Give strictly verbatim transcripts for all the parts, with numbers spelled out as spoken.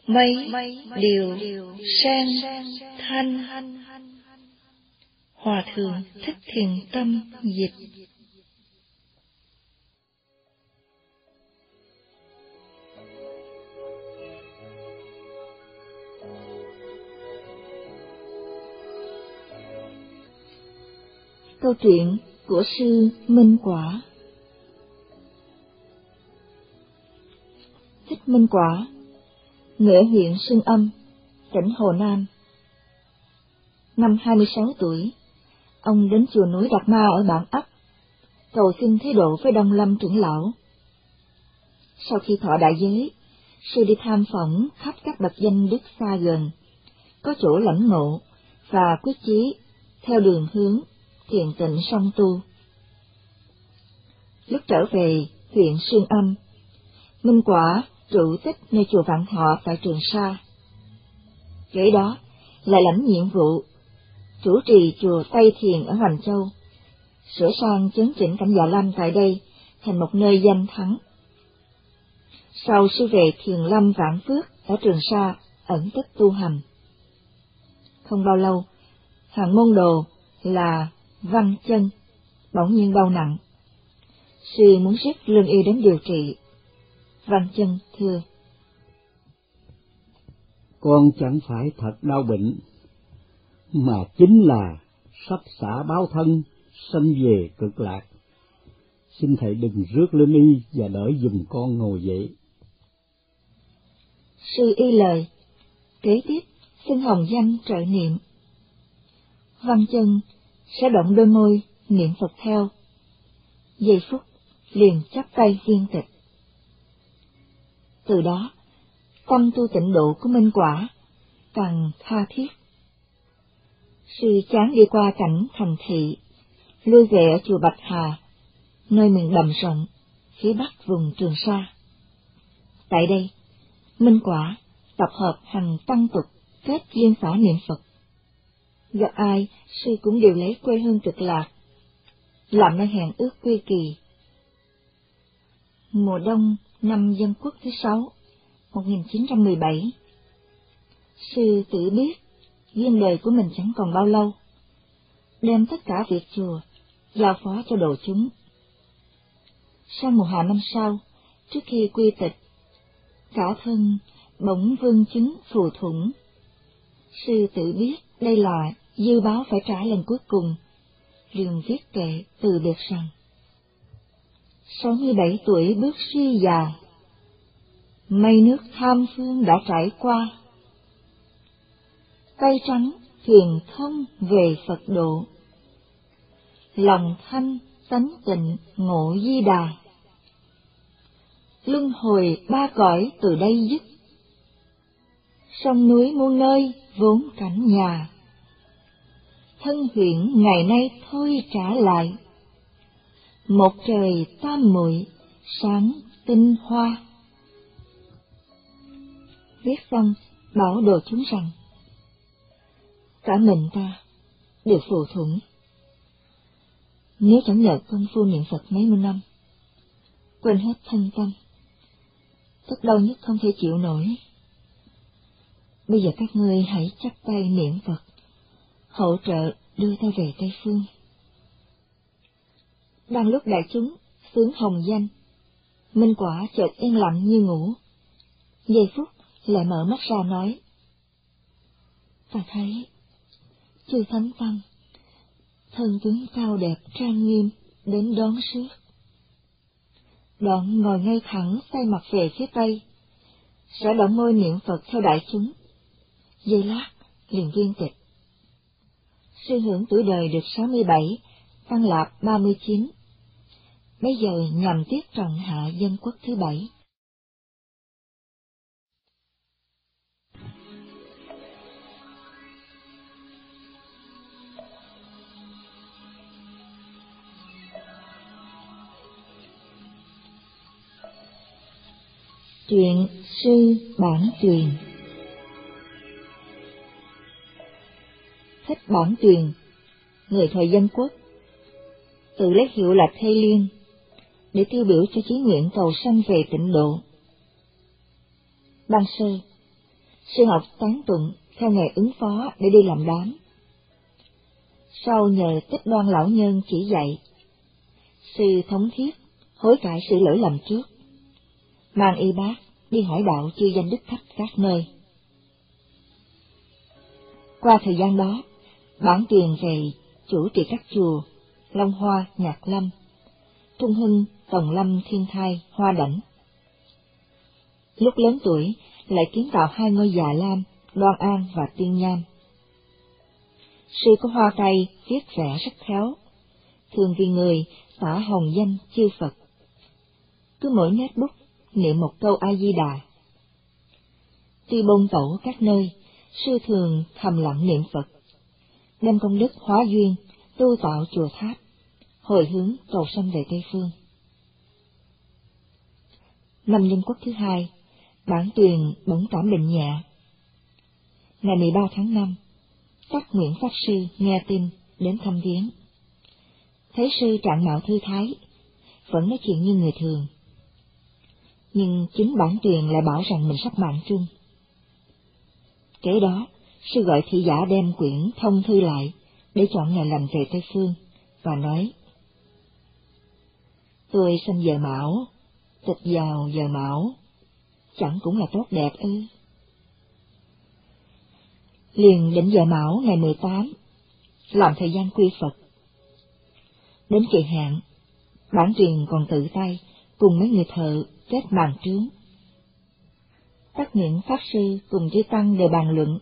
Mây điều sen thanh. Hòa thượng Thích Thiền Tâm dịch. Câu chuyện của sư Minh Quả. Thích Minh Quả, ngụ huyện Xương Âm, tỉnh Hồ Nam. Năm hai mươi sáu tuổi, ông đến chùa núi Đạt Ma ở Bản Ấp, cầu xin thế độ với Đông Lâm trưởng lão. Sau khi thọ đại giới, sư đi tham phỏng khắp các bậc danh đức xa gần, có chỗ lãnh ngộ và quyết chí theo đường hướng thiền tịnh song tu. Lúc trở về huyện Xương Âm, Minh Quả trụ tích nơi chùa Vạn Thọ tại Trường Sa. Kế đó lại lãnh nhiệm vụ chủ trì chùa Tây Thiền ở Hoành Châu, sửa sang chấn chỉnh cảnh Dạ Lam tại đây thành một nơi danh thắng. Sau sư về Thiền Lâm Vạn Phước ở Trường Sa ẩn tích tu hành. Không bao lâu, hàng môn đồ là Văn Chân bỗng nhiên đau nặng. Sư muốn rước lương y đến điều trị. Văn Chân thưa: Con chẳng phải thật đau bệnh, mà chính là sắp xả báo thân, sanh về cực lạc. Xin thầy đừng rước lương y và đỡ giùm con ngồi dậy. Sư y lời, kế tiếp xin hồng danh trợ niệm. Văn Chân sẽ động đôi môi niệm Phật theo. Giây phút liền chắp tay viên tịch. Từ đó, tâm tu tịnh độ của Minh Quả càng tha thiết. Sư chán đi qua cảnh thành thị, lui về ở chùa Bạch Hà, nơi miền đầm rộng, phía bắc vùng Trường Sa. Tại đây, Minh Quả tập hợp hành tăng tục kết duyên xả niệm Phật. Gặp ai, sư cũng đều lấy quê hương Cực Lạc làm nơi hẹn ước quy kỳ. Mùa đông năm Dân Quốc thứ sáu, một nghìn chín trăm mười bảy, sư tự biết duyên đời của mình chẳng còn bao lâu, đem tất cả việc chùa giao phó cho đồ chúng. Sang mùa hạ năm sau, trước khi quy tịch, cả thân bỗng vương chứng phù thủng. Sư tự biết đây là dư báo phải trả lần cuối cùng, liền viết kệ từ biệt rằng: sáu mươi bảy tuổi bước suy già, mây nước tham phương đã trải qua. Tay trắng thuyền thông về Phật độ, lòng thanh tánh tịnh ngộ Di Đà. Luân hồi ba cõi từ đây dứt, sông núi muôn nơi vốn cảnh nhà. Thân huyện ngày nay thôi trả lại, một trời tam muội sáng tinh hoa. Viết xong bảo đồ chúng rằng: cả mình ta đều phù thủng. Nếu chẳng nhờ công phu niệm Phật mấy mươi năm, quên hết thân tâm, tất đau nhất không thể chịu nổi. Bây giờ các ngươi hãy chắp tay niệm Phật, hỗ trợ đưa ta về Tây Phương. Đang lúc đại chúng xướng hồng danh, Minh Quả chợt yên lặng như ngủ. Giây phút lại mở mắt ra nói: ta thấy chư thánh tăng thân tướng cao đẹp trang nghiêm đến đón rước. Đoạn ngồi ngay thẳng xoay mặt về phía tây, sẽ động môi niệm Phật theo đại chúng. Giây lát liền viên tịch. Sư hưởng tuổi đời được sáu mươi bảy, tăng lạp ba mươi chín. Bây giờ nhằm tiết trọng hạ Dân Quốc thứ bảy. Truyện sư Bản Tuyền. Thích Bản Tuyền, người thời Dân Quốc, tự lấy hiệu là Thê Liên, để tiêu biểu cho chí nguyện cầu sanh về tịnh độ. Ban sơ, Sư học tán tụng theo nghề ứng phó để đi làm đám. Sau nhờ Tích Đoan lão nhân chỉ dạy, sư thống thiết hối cải sự lỗi lầm trước, mang y bác đi hỏi đạo chư danh đức khách các nơi. Qua thời gian đó, bản truyền về chủ trì các chùa Long Hoa, Nhạc Lâm, Trung Hưng, Tòng Lâm, Thiên Thai, Hoa Đảnh. Lúc lớn tuổi lại kiến tạo hai ngôi Già Lam, Đoan An và Tiên Nham. Sư có hoa tay viết vẽ rất khéo, thường vì người tả hồng danh chư Phật. Cứ mỗi nét bút niệm một câu A Di Đà. Tuy bôn tẩu các nơi, sư thường thầm lặng niệm Phật, đem công đức hóa duyên tu tạo chùa tháp, hồi hướng cầu sanh về Tây Phương. Năm Dân Quốc thứ hai, bản tuyền bỗng cảm bệnh nhẹ. Ngày mười ba tháng năm, Tắc Nguyện Pháp Sư nghe tin đến thăm viếng. Thấy sư trạng mạo thư thái, vẫn nói chuyện như người thường. Nhưng chính bản tuyền lại bảo rằng mình sắp mạng chung. Kế đó, sư gọi thị giả đem quyển thông thư lại để chọn ngày lành về Tây Phương, và nói: Tôi sanh giờ Mão, tịch vào giờ Mão, chẳng cũng là tốt đẹp ư? Liền định giờ Mão ngày mười tám, làm thời gian quy Phật. Đến kỳ hạn, bản truyền còn tự tay cùng mấy người thợ kết màn trướng. Tắc Nguyện Pháp Sư cùng chư tăng đều bàn luận: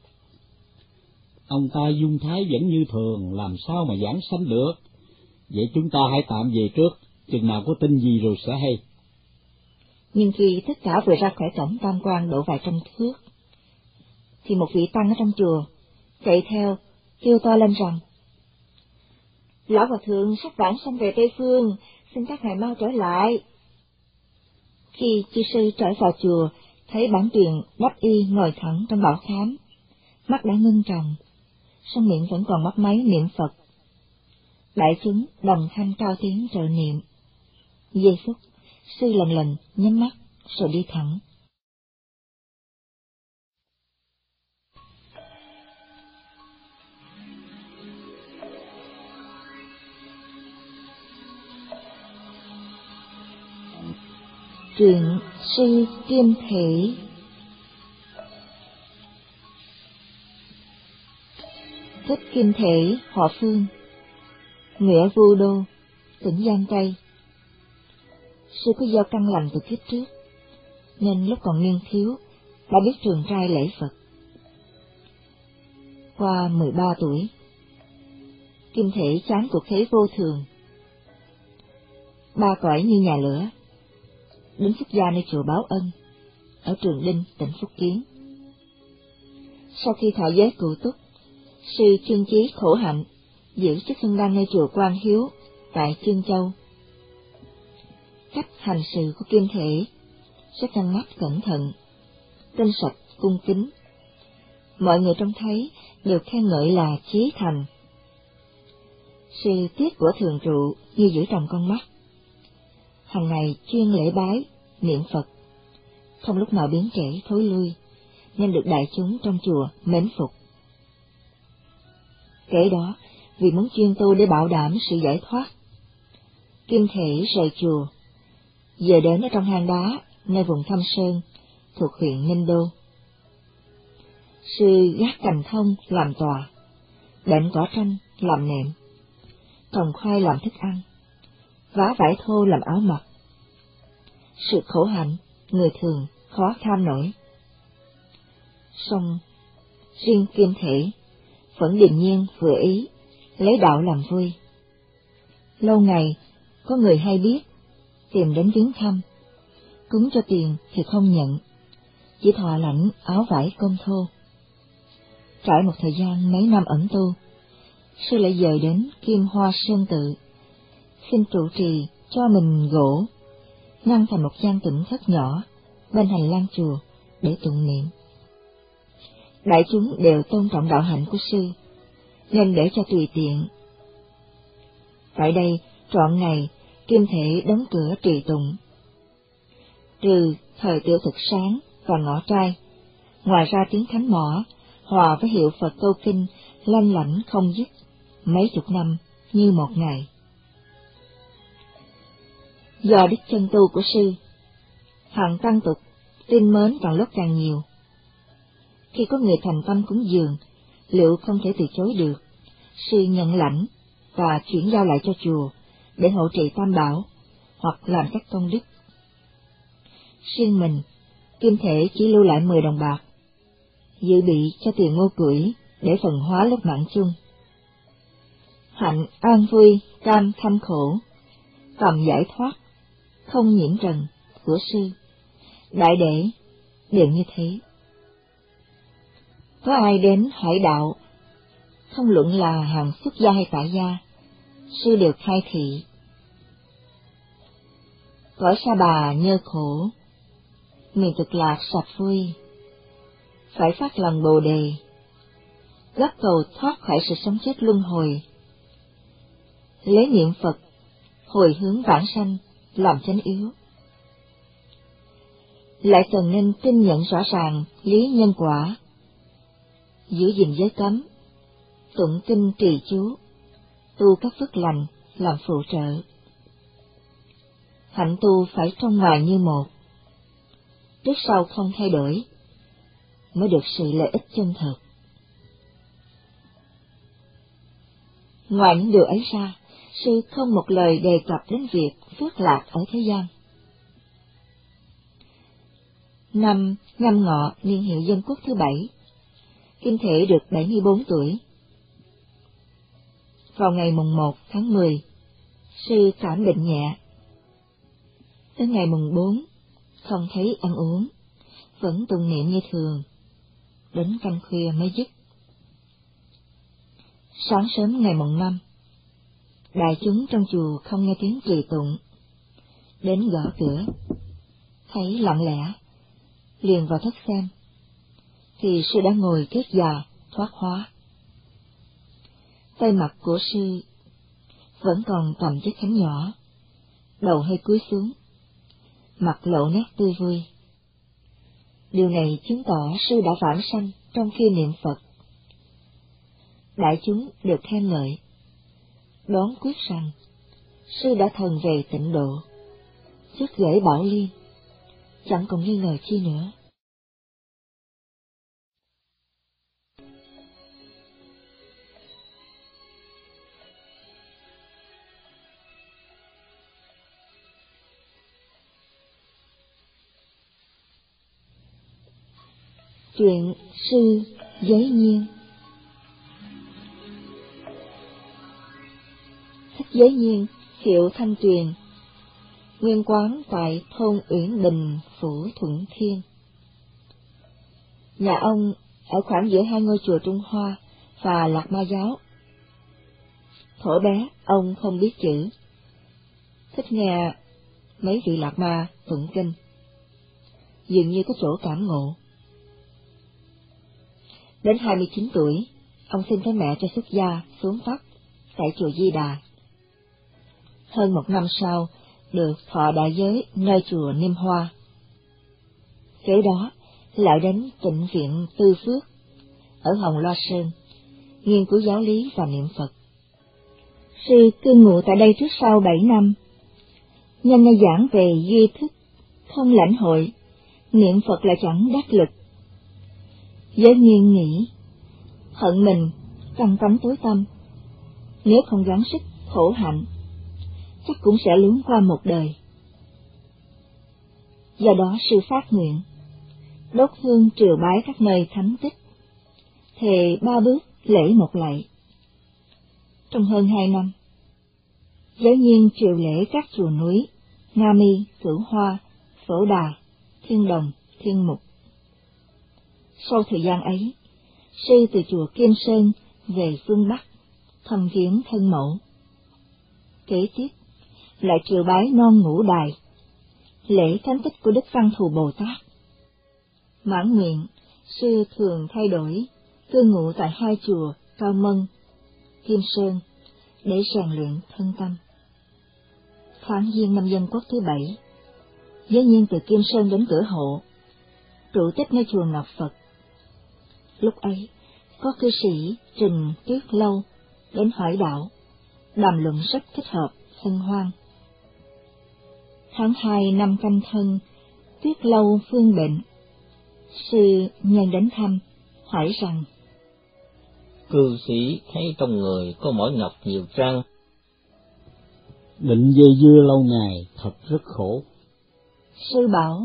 Ông ta dung thái vẫn như thường, làm sao mà giảng sanh được? Vậy chúng ta hãy tạm về trước, chừng nào có tin gì rồi sẽ hay. Nhưng khi tất cả vừa ra khỏi cổng tam quan độ vài trăm thước, thì một vị tăng ở trong chùa chạy theo kêu to lên rằng: Lão Hòa Thượng sắp vãng sanh về Tây Phương, xin các ngài mau trở lại. Khi chư sư trở vào chùa, thấy bản tuyền đắp y ngồi thẳng trong bảo khám, mắt đã ngưng tròng, song miệng vẫn còn mấp máy niệm Phật. Đại chúng đồng thanh cao tiếng trợ niệm. Giây phút, sư lần lần nhắm mắt rồi đi thẳng. Truyện Sư Kim Thể. Thích Kim Thể, họ Phương, người ở Vu Đô, tỉnh Giang Tây. Sư có gieo căn lành từ kiếp trước, nên lúc còn niên thiếu đã biết trường trai lễ Phật. Qua mười ba tuổi, Kim Thể chán cuộc thế vô thường, ba cõi như nhà lửa, đến xuất gia nơi chùa Báo Ân ở Trường Đinh, tỉnh Phúc Kiến. Sau khi thọ giới cựu túc, sư Chương Chí khổ hạnh giữ chức hưng đăng nơi chùa Quang Hiếu tại Chương Châu. Cách hành sự của Kim Thể rất ngăn nắp cẩn thận, tinh sạch cung kính. Mọi người trông thấy đều khen ngợi là chí thành. Sư tiết của thường trụ như giữ trong con mắt, hằng ngày chuyên lễ bái, niệm Phật, không lúc nào biến trễ thối lui, nên được đại chúng trong chùa mến phục. Kể đó, vì muốn chuyên tu để bảo đảm sự giải thoát, Kim Thể rời chùa, giờ đến ở trong hang đá nơi vùng Thâm Sơn thuộc huyện Ninh Đô. Sư gác cành thông làm tòa, đệm cỏ tranh làm nệm, trồng khoai làm thức ăn, vá vải thô làm áo mặc. Sự khổ hạnh người thường khó kham nổi. Song riêng Kim Thể vẫn điềm nhiên vừa ý, lấy đạo làm vui. Lâu ngày có người hay biết tìm đến viếng thăm, cúng cho tiền thì không nhận, chỉ thọ lãnh áo vải cơm thô. Trải một thời gian mấy năm ẩn tu, sư lại dời đến Kim Hoa Sơn Tự, xin trụ trì cho mình gỗ, ngăn thành một gian tịnh thất nhỏ bên hành lang chùa để tụng niệm. Đại chúng đều tôn trọng đạo hạnh của sư, nên để cho tùy tiện. Tại đây trọn ngày Kim Thể đóng cửa trì tụng, trừ thời tiểu thực sáng và ngọ trai Ngoài ra tiếng thánh mõ hòa với hiệu Phật câu kinh lanh lảnh không dứt, mấy chục năm như một ngày. Do đức chân tu của sư, hàng tăng tục tin mến càng lúc càng nhiều. Khi có người thành tâm cúng dường, liệu không thể từ chối được, sư nhận lãnh và chuyển giao lại cho chùa để hộ trì tam bảo hoặc làm các công đức. Riêng mình, Kim Thể chỉ lưu lại mười đồng bạc, dự bị cho tiền ngô củi để phần hóa lúc mạng chung. Hạnh an vui, cam thâm khổ, tầm giải thoát, không nhiễm trần của sư, đại đệ đều như thế. Có ai đến hỏi đạo, không luận là hàng xuất gia hay tại gia, sư đều khai thị. Cõi Sa Bà nhơ khổ, miền Cực Lạc sạch vui, phải phát lòng Bồ Đề, gấp cầu thoát khỏi sự sống chết luân hồi. Lấy niệm Phật, hồi hướng vãng sanh, làm chánh yếu. Lại cần nên tin nhận rõ ràng lý nhân quả, giữ gìn giới cấm, tụng kinh trì chú, tu các phước lành làm phụ trợ. Hạnh tu phải trong ngoài như một, trước sau không thay đổi, mới được sự lợi ích chân thật. Ngoài những điều ấy ra, sư không một lời đề cập đến việc phước lạc ở thế gian. Năm Nhâm Ngọ niên hiệu Dân Quốc thứ bảy, Kim Thể được bảy mươi bốn tuổi. Vào ngày mùng một tháng mười, sư cảm bệnh nhẹ. Đến ngày mùng bốn, không thấy ăn uống, vẫn tụng niệm như thường, đến canh khuya mới dứt. Sáng sớm ngày mùng năm, đại chúng trong chùa không nghe tiếng trì tụng, đến gõ cửa, thấy lặng lẽ, liền vào thất xem, thì sư đã ngồi kết già, thoát hóa. Tay mặt của sư vẫn còn cầm chiếc khánh nhỏ, đầu hơi cúi xuống, mặt lộ nét tươi vui. Điều này chứng tỏ sư đã vãng sanh trong khi niệm Phật. Đại chúng được khen ngợi, đoán quyết rằng sư đã thần về tịnh độ, chức gửi Bảo Liên, chẳng còn nghi ngờ chi nữa. Chuyện sư Giới Nhiên. Thích Giới Nhiên, hiệu Thanh Tuyền, nguyên quán tại thôn Uyển Bình, phủ Thuận Thiên. Nhà ông ở khoảng giữa hai ngôi chùa Trung Hoa và Lạc Ma giáo. Thuở bé ông không biết chữ, thích nghe mấy vị Lạc Ma tụng kinh, dường như có chỗ cảm ngộ. Đến hai mươi chín tuổi, ông xin với mẹ cho xuất gia xuống Pháp tại chùa Di Đà. Hơn một năm sau, được thọ đại giới nơi chùa Niêm Hoa. Kế đó, lại đến Tịnh viện Tư Phước, ở Hồng Loa Sơn, nghiên cứu giáo lý và niệm Phật. Sư cư ngụ tại đây trước sau bảy năm. Nhân nghe giảng về duy thức, không lãnh hội, niệm Phật lại chẳng đắc lực. Giới Nhiên nghĩ, hận mình, căm cánh tối tâm, nếu không gắng sức khổ hạnh, chắc cũng sẽ luống qua một đời. Do đó sư phát nguyện, đốt hương triều bái các nơi thánh tích, thề ba bước lễ một lạy. Trong hơn hai năm, Giới Nhiên triều lễ các chùa núi Nga Mi, Cửu Hoa, Phổ Đà, Thiên Đồng, Thiên Mục. Sau thời gian ấy, sư từ chùa Kim Sơn về phương Bắc, thăm viếng thân mẫu. Kế tiếp, lại triều bái non ngũ đài, lễ thánh tích của Đức Văn Thù Bồ Tát. Mãn nguyện, sư thường thay đổi, cư ngụ tại hai chùa Cao Mân, Kim Sơn, để rèn luyện thân tâm. Tháng Giêng năm Dân Quốc thứ bảy, Giới Nhiên từ Kim Sơn đến Cửa Hộ, trụ tích nơi chùa Ngọc Phật, Lúc ấy, có cư sĩ Trình Tuyết Lâu đến hỏi đạo, đàm luận rất thích hợp, hân hoan. Tháng hai năm Canh Thân, Tuyết Lâu phương bệnh. Sư nhân đến thăm, hỏi rằng: Cư sĩ thấy trong người có mỏi nhọc nhiều trang? Định dây dưa lâu ngày, thật rất khổ. Sư bảo: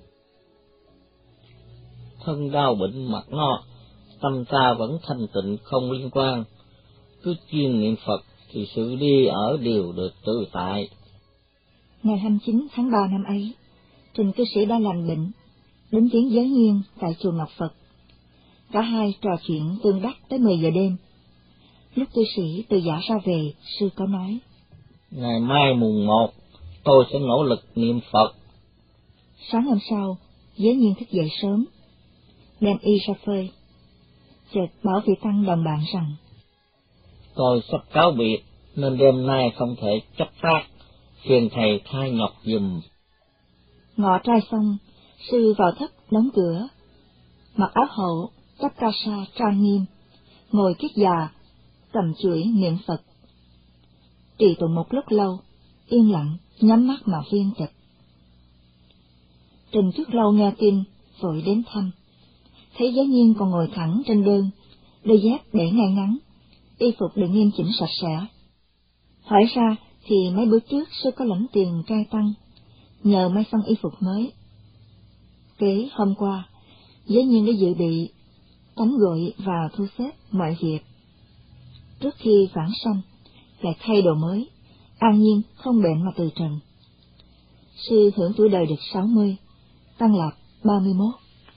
Thân đau bệnh mặt no, tâm ta vẫn thanh tịnh không liên quan. Cứ chuyên niệm Phật thì sự đi ở đều được tự tại. Ngày hai mươi chín tháng ba năm ấy, Trình cư sĩ đã lành bệnh, đến viếng giới nhiên tại chùa Ngọc Phật. Cả hai trò chuyện tương đắc tới mười giờ đêm. Lúc cư sĩ từ giả ra về, sư có nói: Ngày mai mùng một, tôi sẽ nỗ lực niệm Phật. Sáng hôm sau, giới nhiên thức dậy sớm, đem y ra phơi. Chợt bảo vị tăng đồng bạn rằng: Tôi sắp cáo biệt, nên đêm nay không thể chấp phát, phiền thầy thay nhọc giùm. Ngọ trai xong, sư vào thất đóng cửa, mặc áo hậu, chắp ca sa trang nghiêm, ngồi kiết già, cầm chuỗi niệm Phật. Trì tụng một lúc lâu, yên lặng, nhắm mắt mà viên tịch. Trình Tuyết Lâu nghe tin, vội đến thăm, thấy giới nhiên còn ngồi thẳng trên đơn, đôi dép để ngay ngắn, y phục được nghiêm chỉnh sạch sẽ. Hỏi ra thì mấy bữa trước sư có lãnh tiền trai tăng, nhờ may xong y phục mới. Kế hôm qua, giới nhiên đã dự bị tắm gội và thu xếp mọi việc. Trước khi vãng sanh, lại thay đồ mới, an nhiên không bệnh mà từ trần. Sư hưởng tuổi đời được sáu mươi, tăng lạc ba mươi mốt.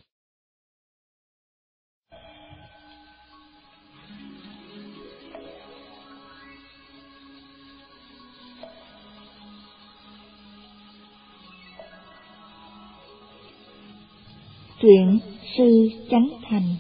Truyện Sư Chánh Thành.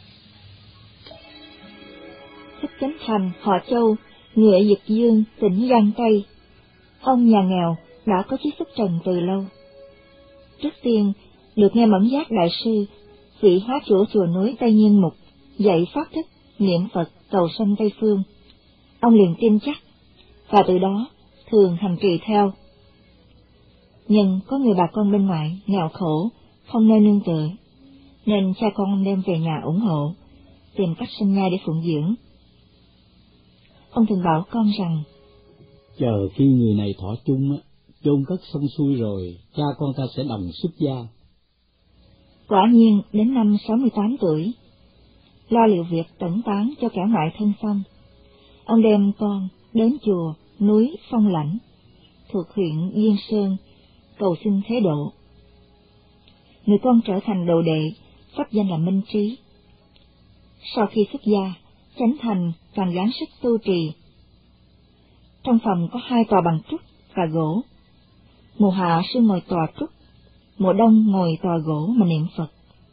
Thích Chánh Thành, họ Châu, người ở Dực Dương, tỉnh Giang Tây. Ông nhà nghèo đã có chí xuất trần từ lâu. Trước tiên, được nghe Mẫn Giác đại sư, vị hóa chủ chùa núi Tây Nhiên Mục, dạy pháp thức, niệm Phật, cầu sanh Tây Phương. Ông liền tin chắc, và từ đó thường hành trì theo. Nhưng có người bà con bên ngoại nghèo khổ, không nơi nương tựa, nên cha con đem về nhà ủng hộ, tìm cách sinh nhai để phụng dưỡng. Ông thường bảo con rằng: Chờ khi người này thọ chung, chôn cất xong xuôi rồi, cha con ta sẽ đồng xuất gia. Quả nhiên đến năm sáu mươi tám tuổi, lo liệu việc tẩn tán cho kẻ ngoại thân xong, ông đem con đến chùa núi Phong Lãnh, thuộc huyện Yên Sơn, cầu xin thế độ. Người con trở thành đồ đệ, pháp danh là Minh Trí. Sau khi xuất gia, Chánh Thành càng gắng sức tu trì. Trong phòng có hai tòa bằng trúc và gỗ. Mùa hạ sư ngồi tòa trúc, mùa đông ngồi tòa gỗ mà niệm Phật.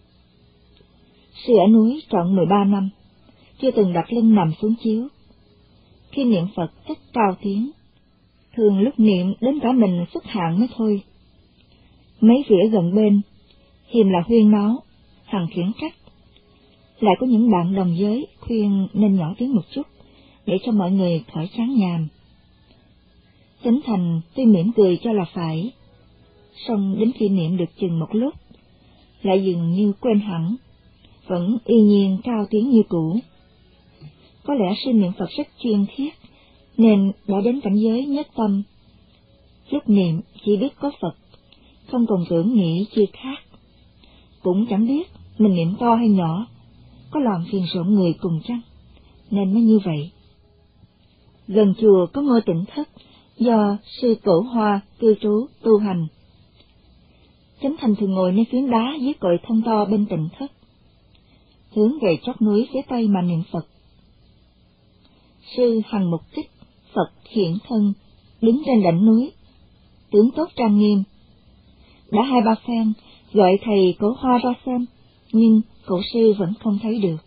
Sư ở núi trọn mười ba năm, chưa từng đặt lưng nằm xuống chiếu. Khi niệm Phật rất cao tiếng, thường lúc niệm đến cả mình xuất hạn mới thôi. Mấy vị ở gần bên, hiềm là huyên náo, hằng khiển trách. Lại có những bạn đồng giới khuyên nên nhỏ tiếng một chút, để cho mọi người khỏi chán nhàm. Chánh Thành tuy mỉm cười cho là phải, song đến khi niệm được chừng một lúc, lại dường như quên hẳn, vẫn y nhiên cao tiếng như cũ. Có lẽ sư niệm Phật rất chuyên thiết, nên đã đến cảnh giới nhất tâm. Lúc niệm chỉ biết có Phật, không còn tưởng nghĩ chi khác. Cũng chẳng biết mình niệm to hay nhỏ, có làm phiền rộn người cùng chăng, nên mới như vậy. Gần chùa có ngôi Tịnh Thất do sư Cổ Hoa cư trú tu hành. Chánh Thành thường ngồi nơi phiến đá dưới cội thông to bên Tịnh Thất, hướng về chót núi phía tây mà niệm Phật. Sư hằng mục kích, Phật hiện thân, đứng trên đỉnh núi, tướng tốt trang nghiêm. Đã hai ba phen gọi thầy Cổ Hoa ra xem, nhưng cổ sư vẫn không thấy được.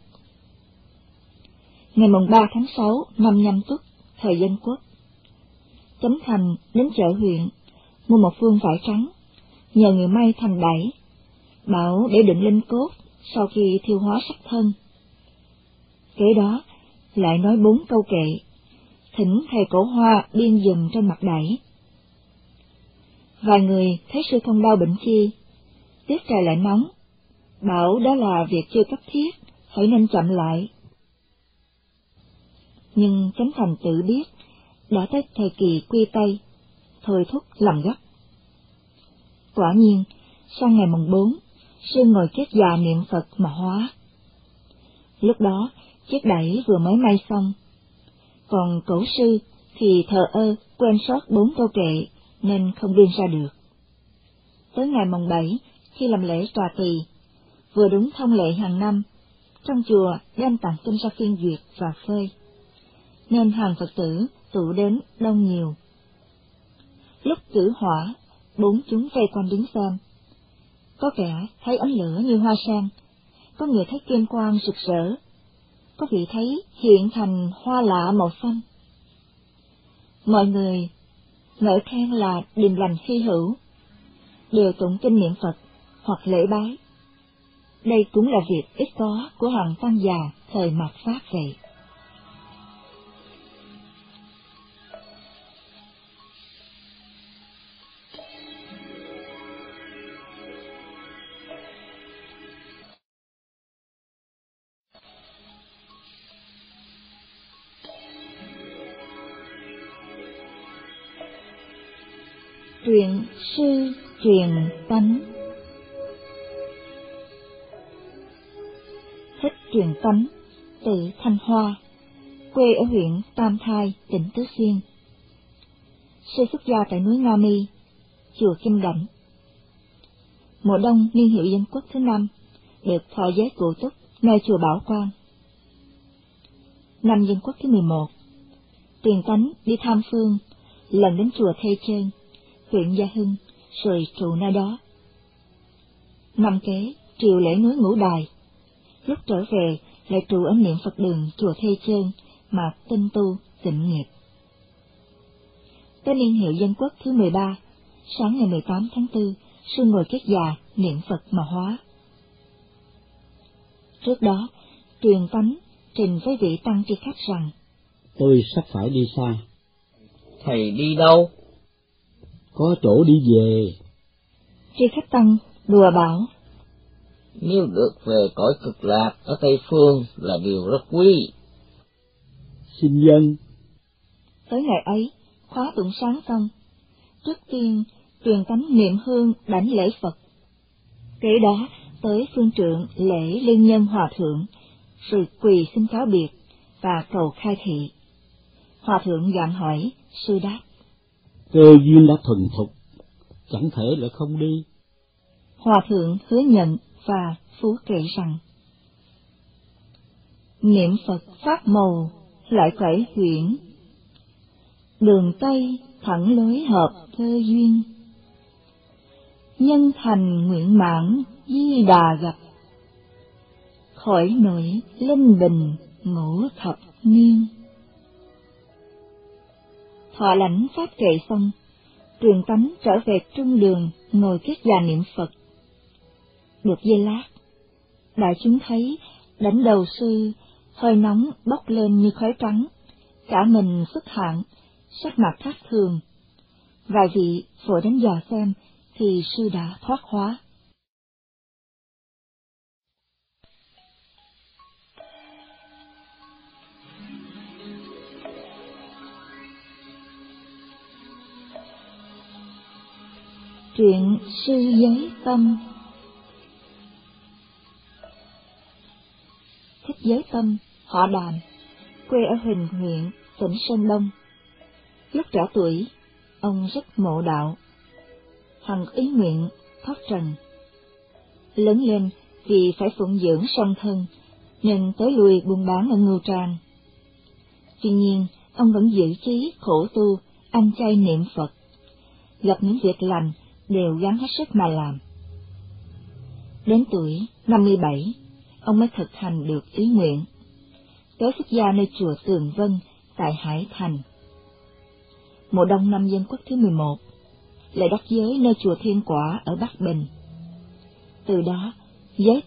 Ngày mùng ba tháng sáu năm Nhâm Tuất, thời Dân Quốc, Chánh Thành đến chợ huyện mua một phương vải trắng, nhờ người may thành đẩy, bảo để đựng linh cốt sau khi thiêu hóa sắc thân. Kế đó, lại nói bốn câu kệ, thỉnh thầy Cổ Hoa biên dùm trên mặt đẩy. Vài người thấy sư thông đau bệnh chi, tiết trời lại nóng, bảo đó là việc chưa cấp thiết, hãy nên chậm lại. Nhưng Chánh Thành tự biết, đã tới thời kỳ quy tây, thôi thúc làm gấp. Quả nhiên, sang ngày mùng bốn, sư ngồi kết già niệm Phật mà hóa. Lúc đó, chiếc đẩy vừa mới may xong, còn Cổ sư thì thờ ơ quên sót bốn câu kệ nên không biên ra được. Tới ngày mùng bảy, khi làm lễ trà tỳ, vừa đúng thông lệ hàng năm, trong chùa đem tặng kinh ra phiên duyệt và phơi, nên hàng Phật tử tụ đến đông nhiều. Lúc cử hỏa, bốn chúng vây quanh đứng xem. Có kẻ thấy ánh lửa như hoa sen, có người thấy kim quang rực rỡ, có vị thấy hiện thành hoa lạ màu xanh. Mọi người ngợi khen là điềm lành hy hữu, đều tụng kinh niệm Phật hoặc lễ bái. Đây cũng là việc ít có của hàng tăng già thời mạt Pháp vậy. Truyện sư truyền tánh. Thích truyền tánh, từ Thanh Hoa, quê ở huyện Tam Thai, tỉnh Tứ Xuyên. Sư xuất gia tại núi Nga Mi, chùa Kim Đảnh. Mùa đông niên hiệu Dân Quốc thứ năm, được thọ giới cụ túc nơi chùa Bảo Quang. Năm Dân Quốc thứ mười một, Truyền tánh đi tham phương, lần đến chùa Thê Chơn, huyện Gia Hưng, rồi trụ nơi đó. Năm kế, triều lễ núi Ngũ Đài, lúc trở về lại trụ ở niệm Phật đường chùa Thê Chơn mà tinh tu tịnh nghiệp. Tới niên hiệu Dân Quốc thứ mười ba, sáng ngày mười tám tháng tư, sư ngồi kết già niệm Phật mà hóa. Trước đó, Truyền tánh trình với vị tăng tri khách rằng: Tôi sắp phải đi xa. Thầy đi đâu? Có chỗ đi về. Tri khách tăng đùa bảo: Nếu được về cõi cực lạc ở Tây Phương là điều rất quý. Xin dân. Tới ngày ấy, khóa tụng sáng xong, trước tiên Truyền tánh niệm hương đảnh lễ Phật. Kế đó tới phương trượng lễ liên nhân hòa thượng, rồi quỳ xin cáo biệt và cầu khai thị. Hòa thượng gạn hỏi, sư đáp: Cơ duyên đã thuần thục, chẳng thể lại không đi. Hòa thượng hứa nhận và phú kệ rằng: Niệm Phật pháp màu lại cõi huyễn, đường Tây thẳng lối hợp cơ duyên, nhân thành nguyện mãn Di Đà gặp, khỏi nổi linh bình ngũ thập niên. Thọ lãnh pháp kệ xong, Truyền tánh trở về trung đường ngồi kết già niệm Phật. Được giây lát, đại chúng thấy đảnh đầu sư hơi nóng bốc lên như khói trắng, cả mình xuất hạn, sắc mặt khác thường. Vài vị vội đến dò xem thì sư đã thoát hóa. Truyện sư giới tâm. Thích Giới Tâm, họ Đàm, quê ở Huỳnh huyện, tỉnh Sơn Đông. Lúc trẻ tuổi, ông rất mộ đạo, hằng ý nguyện thoát trần. Lớn lên vì phải phụng dưỡng song thân, nên tới lui buôn bán ở Ngưu Trang. Tuy nhiên, ông vẫn giữ chí khổ tu, ăn chay niệm Phật. Gặp những việc lành đều gắng hết sức mà làm. Đến tuổi năm mươi bảy, ông mới thực hành được ý nguyện, tới xuất gia nơi chùa Tường Vân tại Hải Thành. Mùa đông năm Dân Quốc thứ mười một, lại đắc giới nơi chùa Thiên Quả ở Bắc Bình. Từ đó, Giới Tâm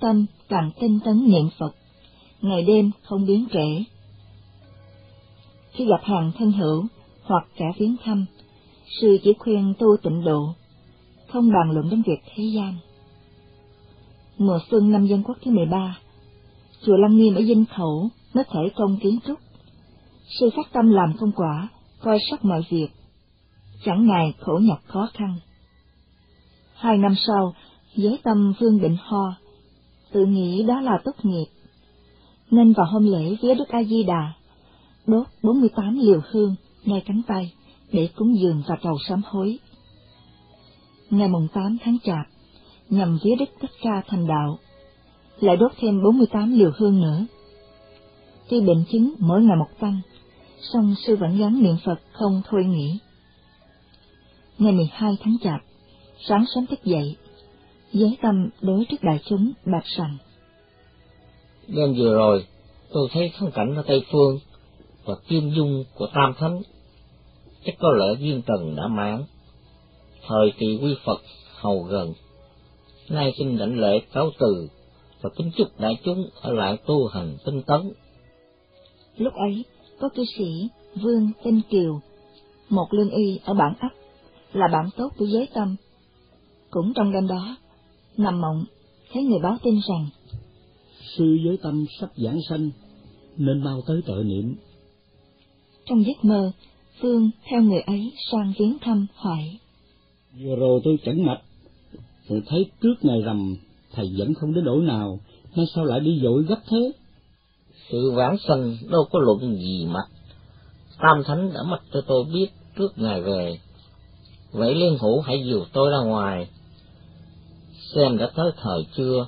càng tinh tấn niệm Phật, ngày đêm không biến trễ. Khi gặp hàng thân hữu hoặc kẻ viếng thăm, sư chỉ khuyên tu tịnh độ, không bàn luận đến việc thế gian. Mùa xuân năm Dân Quốc thứ mười ba, chùa Lăng Nghiêm ở Dinh Khẩu mới khởi công kiến trúc. Sư phát tâm làm công quả, coi sắc mọi việc, chẳng ngại khổ nhọc khó khăn. Hai năm sau, Giới Tâm Vương bệnh ho, tự nghĩ đó là tốt nghiệp, nên vào hôm lễ vía Đức A Di Đà, đốt bốn mươi tám liều hương ngay cánh tay để cúng dường và cầu sám hối. Ngày mùng tám tháng Chạp, nhằm vía Đức Thích Ca thành đạo, lại đốt thêm bốn mươi tám liều hương nữa. Tuy bệnh chứng mỗi ngày một tăng, song sư vẫn gắng niệm Phật không thôi nghỉ. Ngày mười hai tháng Chạp, sáng sớm thức dậy, Giới Tâm đối trước đại chúng bạch rằng: Đêm vừa rồi, tôi thấy thắng cảnh ở Tây Phương và kim dung của Tam Thánh, chắc có lẽ duyên trần đã mãn, thời kỳ quy Phật hầu gần. Nay xin đảnh lễ cáo từ và kính chúc đại chúng ở lại tu hành tinh tấn. Lúc ấy, có cư sĩ Vương Tinh Kiều, một lương y ở bản ấp, là bạn tốt của Giới Tâm. Cũng trong đêm đó, nằm mộng, thấy người báo tin rằng sư Giới Tâm sắp giảng sanh, nên mau tới trợ niệm. Trong giấc mơ, Vương theo người ấy sang viếng thăm hỏi: Vừa rồi tôi chẩn mạch, rồi thấy trước ngày rằm thầy vẫn không đến nỗi nào, nay sao lại đi vội gấp thế? Sự vãng sanh đâu có luận gì mạch, Tam Thánh đã mách cho tôi biết trước ngày về. Vậy Liên Hữu hãy dìu tôi ra ngoài, xem đã tới thời chưa.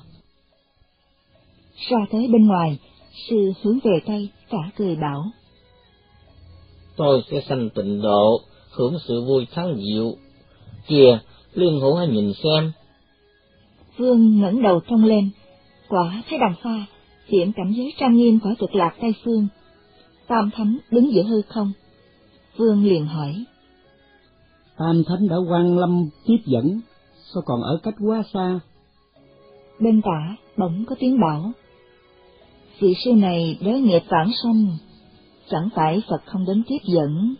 Ra tới bên ngoài, sư hướng về Tây cả cười bảo: Tôi sẽ sanh tịnh độ, hưởng sự vui thắng diệu. Kìa, Liên Hữu hãy nhìn xem. Vương ngẩng đầu trông lên, quả thấy đằng xa hiện cảnh giới trang nghiêm của Cực Lạc Tây Phương. Tam Thánh đứng giữa hư không. Vương liền hỏi: Tam Thánh đã quan lâm tiếp dẫn, sao còn ở cách quá xa? Bên tả bỗng có tiếng bảo: Vị sư này đới nghiệp vãng sanh, chẳng phải Phật không đến tiếp dẫn.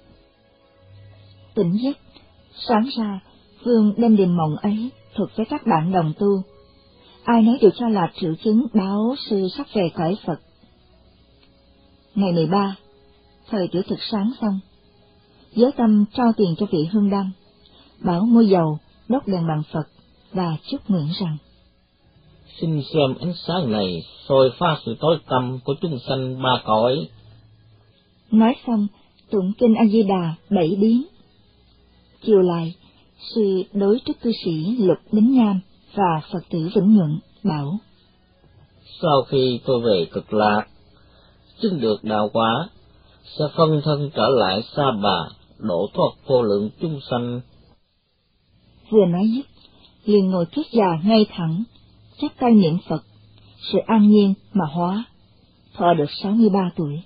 Tỉnh giấc, sáng ra, Vương đem điềm mộng ấy thuật với các bạn đồng tu. Ai nấy đều cho là triệu chứng báo sư sắp về cõi Phật. Ngày mười ba, thời tiểu thực sáng xong, Giới Tâm trao tiền cho vị hương đăng, bảo mua dầu, đốt đèn bằng Phật và chúc nguyện rằng: Xin xem ánh sáng này soi phá sự tối tăm của chúng sanh ba cõi. Nói xong, tụng kinh A Di Đà bảy biến. Chiều lại, sư đối trước cư sĩ Lục Đính Nham và Phật tử Vĩnh Nhuận bảo: Sau khi tôi về Cực Lạc, chứng được đạo quả, sẽ phân thân trở lại Sa Bà, độ thoát vô lượng chúng sanh. Vừa nói dứt, liền ngồi thuyết già ngay thẳng, chắp tay niệm Phật, sự an nhiên mà hóa, thọ được sáu mươi ba tuổi.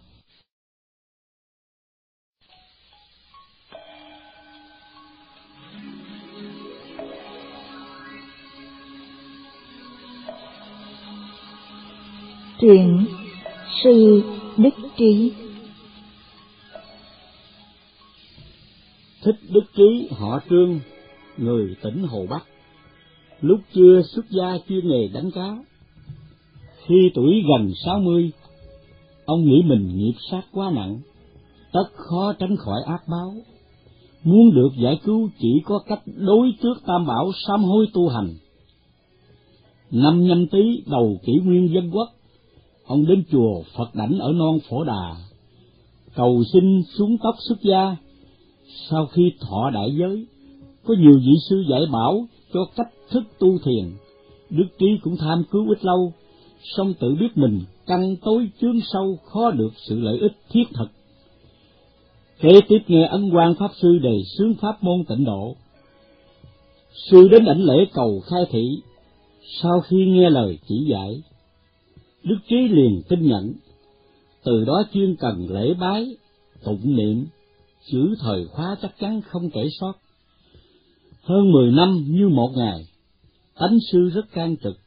Truyện sư Đức Trí. Thích Đức Trí họ Trương, người tỉnh Hồ Bắc. Lúc chưa xuất gia chuyên nghề đánh cá. Khi tuổi gần sáu mươi, ông nghĩ mình nghiệp sát quá nặng, tất khó tránh khỏi ác báo. Muốn được giải cứu chỉ có cách đối trước Tam Bảo sám hối tu hành. Năm Nhâm Tý đầu kỷ nguyên Dân Quốc, ông đến chùa Phật Đảnh ở non Phổ Đà, cầu xin xuống tóc xuất gia. Sau khi thọ đại giới, có nhiều vị sư dạy bảo cho cách thức tu thiền. Đức Trí cũng tham cứu ít lâu, song tự biết mình căn tối chướng sâu, khó được sự lợi ích thiết thực. Kế tiếp nghe Ấn Quang Pháp Sư đề xướng pháp môn tịnh độ. Sư đến đảnh lễ cầu khai thị. Sau khi nghe lời chỉ dạy, Đức Trí liền tin nhận. Từ đó chuyên cần lễ bái, tụng niệm, chữ thời khóa chắc chắn không kể sót. Hơn mười năm như một ngày, tánh sư rất can trực,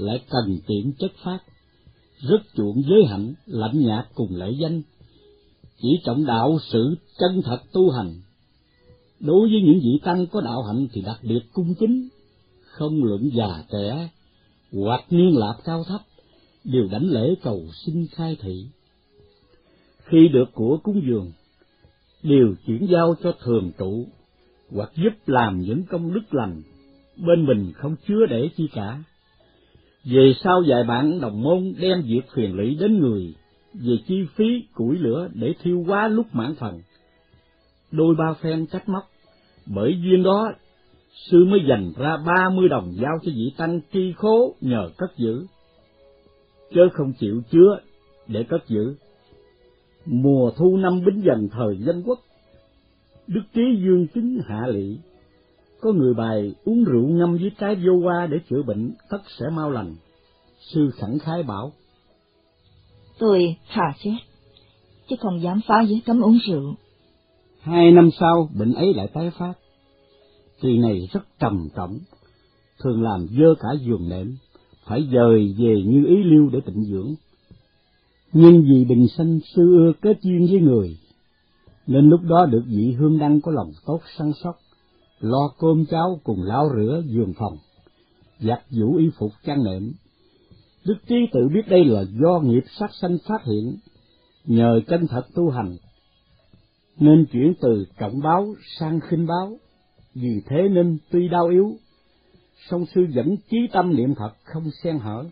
lại cần tiện chất phát, rất chuộng giới hạnh, lạnh nhạt cùng lễ danh, chỉ trọng đạo sự chân thật tu hành. Đối với những vị tăng có đạo hạnh thì đặc biệt cung kính, không luận già trẻ hoặc niên lạc cao thấp, đều đảnh lễ cầu xin khai thị. Khi được của cúng dường, đều chuyển giao cho thường trụ, hoặc giúp làm những công đức lành, bên mình không chứa để chi cả. Về sau vài bạn đồng môn đem việc phiền lụy đến người về chi phí củi lửa để thiêu quá lúc mãn phần, đôi ba phen trách móc, bởi duyên đó sư mới dành ra ba mươi đồng giao cho vị tăng tri khố nhờ cất giữ, chớ không chịu chứa để cất giữ. Mùa thu năm Bính Dần thời Dân Quốc, Đức Trí Dương chứng hạ lỵ, có người bài uống rượu ngâm với trái vô hoa để chữa bệnh, tất sẽ mau lành. Sư khẳng khái bảo: Tôi thà chết, chứ không dám phá giới cấm uống rượu. Hai năm sau, bệnh ấy lại tái phát. Kỳ này rất trầm trọng, thường làm dơ cả giường nệm, phải dời về Như Ý Liêu để tịnh dưỡng. Nhưng vì bình sanh sư ưa kết duyên với người, nên lúc đó được vị Hương Đăng có lòng tốt săn sóc, lo cơm cháo cùng lau rửa giường phòng, giặt giũ y phục chăn nệm. Đức Trí tự biết đây là do nghiệp sát sanh phát hiện, nhờ chân thật tu hành, nên chuyển từ trọng báo sang khinh báo. Vì thế nên tuy đau yếu, song sư vẫn chí tâm niệm Phật không xen hở.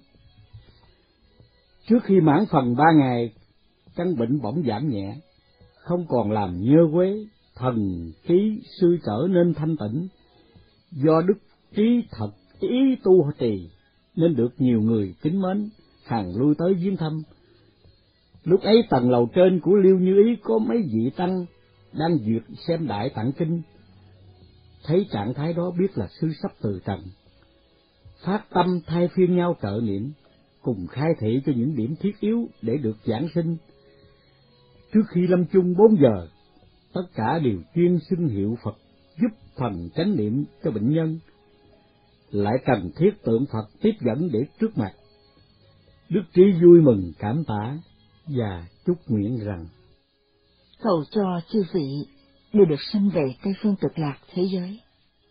Trước khi mãn phần ba ngày, căn bệnh bỗng giảm nhẹ, không còn làm nhơ quế, thần trí sư trở nên thanh tịnh. Do đức trí thật ý tu trì nên được nhiều người kính mến, hàng lui tới viếng thăm. Lúc ấy tầng lầu trên của Liêu Như Ý có mấy vị tăng đang duyệt xem đại tạng kinh, thấy trạng thái đó biết là sư sắp từ trần, phát tâm thay phiên nhau trợ niệm, cùng khai thị cho những điểm thiết yếu để được giảng sinh. Trước khi lâm chung bốn giờ, tất cả đều chuyên xưng hiệu Phật, giúp phần chánh niệm cho bệnh nhân, lại cần thiết tượng Phật tiếp dẫn để trước mặt. Đức Trí vui mừng cảm tạ và chúc nguyện rằng: Cầu cho chư vị đều được sanh về Tây Phương Cực Lạc thế giới.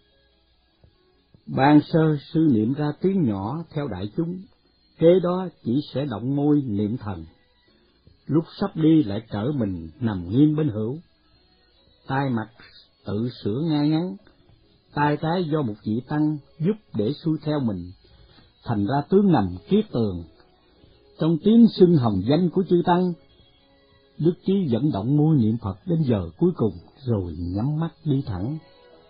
Ban sơ sư niệm ra tiếng nhỏ theo đại chúng, kế đó chỉ sẽ động môi niệm thần. Lúc sắp đi lại trở mình nằm nghiêng bên hữu, tai mặt tự sửa ngay ngắn, tai trái do một vị tăng giúp để xuôi theo mình, thành ra tướng nằm kiết tường. Trong tiếng xưng hồng danh của chư tăng, Đức Trí dẫn động môi niệm Phật đến giờ cuối cùng, rồi nhắm mắt đi thẳng.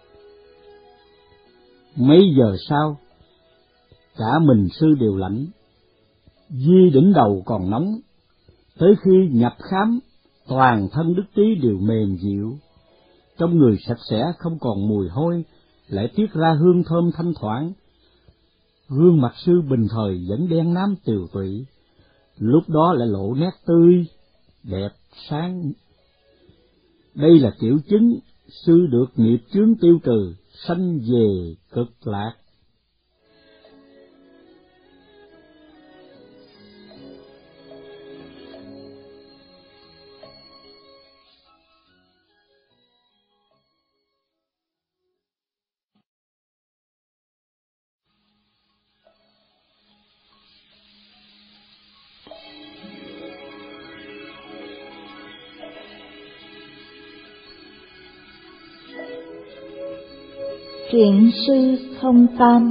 Mấy giờ sau, cả mình sư đều lạnh, di đỉnh đầu còn nóng. Tới khi nhập khám, toàn thân Đức Trí đều mềm dịu, trong người sạch sẽ không còn mùi hôi, lại tiết ra hương thơm thanh thoảng. Gương mặt sư bình thời vẫn đen nám tiều tụy, lúc đó lại lộ nét tươi, đẹp, sáng. Đây là triệu chứng sư được nghiệp chướng tiêu trừ, sanh về cực lạc. Truyện sư Không Tam.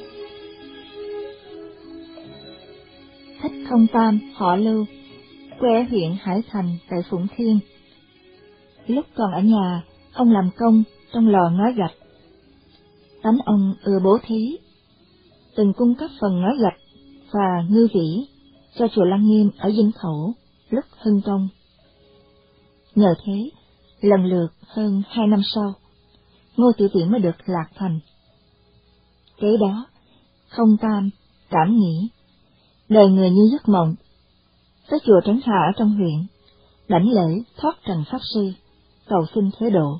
Thích Không Tam, họ Lưu, quê ở huyện Hải Thành tại Phụng Thiên. Lúc còn ở nhà, ông làm công trong lò ngói gạch. Tánh ông ưa bố thí, từng cung cấp phần ngói gạch và ngư vĩ cho chùa Lăng Nghiêm ở Vinh Khẩu lúc hưng công. Nhờ thế, lần lượt hơn hai năm sau, Ngô Tiểu Tiện mới được lạc thành. Kế đó, Không Tam cảm nghĩ đời người như giấc mộng, tới chùa Trấn Hà ở trong huyện, đảnh lễ thoát trần pháp sư, cầu xin thế độ.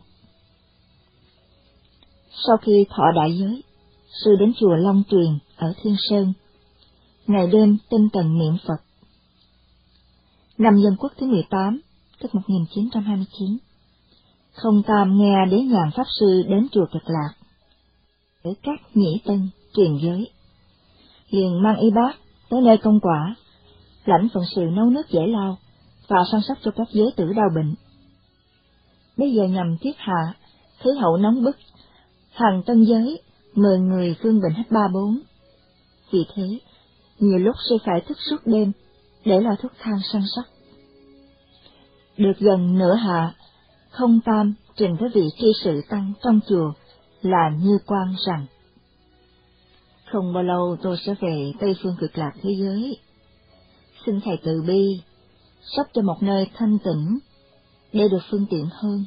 Sau khi thọ đại giới, sư đến chùa Long Truyền ở Thiên Sơn, ngày đêm tinh tấn niệm Phật. Năm Dân Quốc thứ mười tám, tức một nghìn chín trăm hai mươi chín, Không Tam nghe Đế Nhàn Pháp Sư đến chùa Cực Lạc, ở các nhĩ tân truyền giới, liền mang y bát tới nơi công quả, lãnh phận sự nấu nước giải lao và săn sóc cho các giới tử đau bệnh. Bây giờ nhằm tiếp hạ, khí hậu nóng bức, hàng tân giới, mười người phương bệnh hết ba bốn. Vì thế, nhiều lúc sư phải thức suốt đêm để lo thuốc thang săn sóc. Được gần nửa hạ, Không Tam trình với vị tri sự tăng trong chùa là Như Quang rằng: không bao lâu tôi sẽ về Tây Phương Cực Lạc thế giới. Xin thầy từ bi, sắp cho một nơi thanh tĩnh, để được phương tiện hơn.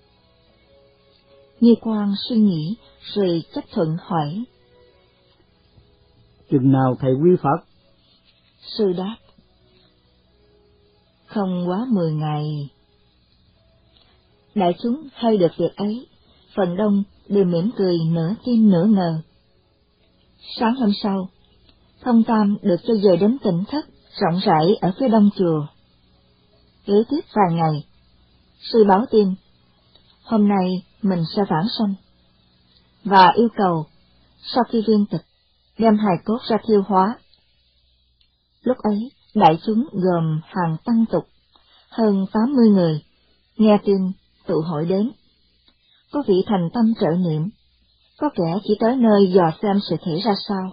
Như Quang suy nghĩ rồi chấp thuận hỏi: chừng nào thầy quy Phật? Sư đáp: không quá mười ngày. Đại chúng hay được việc ấy, phần đông đều mỉm cười nửa tin nửa ngờ. Sáng hôm sau, Không Tam được cho về đến tỉnh thất rộng rãi ở phía đông chùa. Kế tiếp vài ngày, sư báo tin hôm nay mình sẽ vãng sanh, và yêu cầu sau khi viên tịch đem hài cốt ra thiêu hóa. Lúc ấy, đại chúng gồm hàng tăng tục hơn tám mươi người nghe tin tụ hội đến. Có vị thành tâm trợ niệm, có kẻ chỉ tới nơi dò xem sự thể ra sao.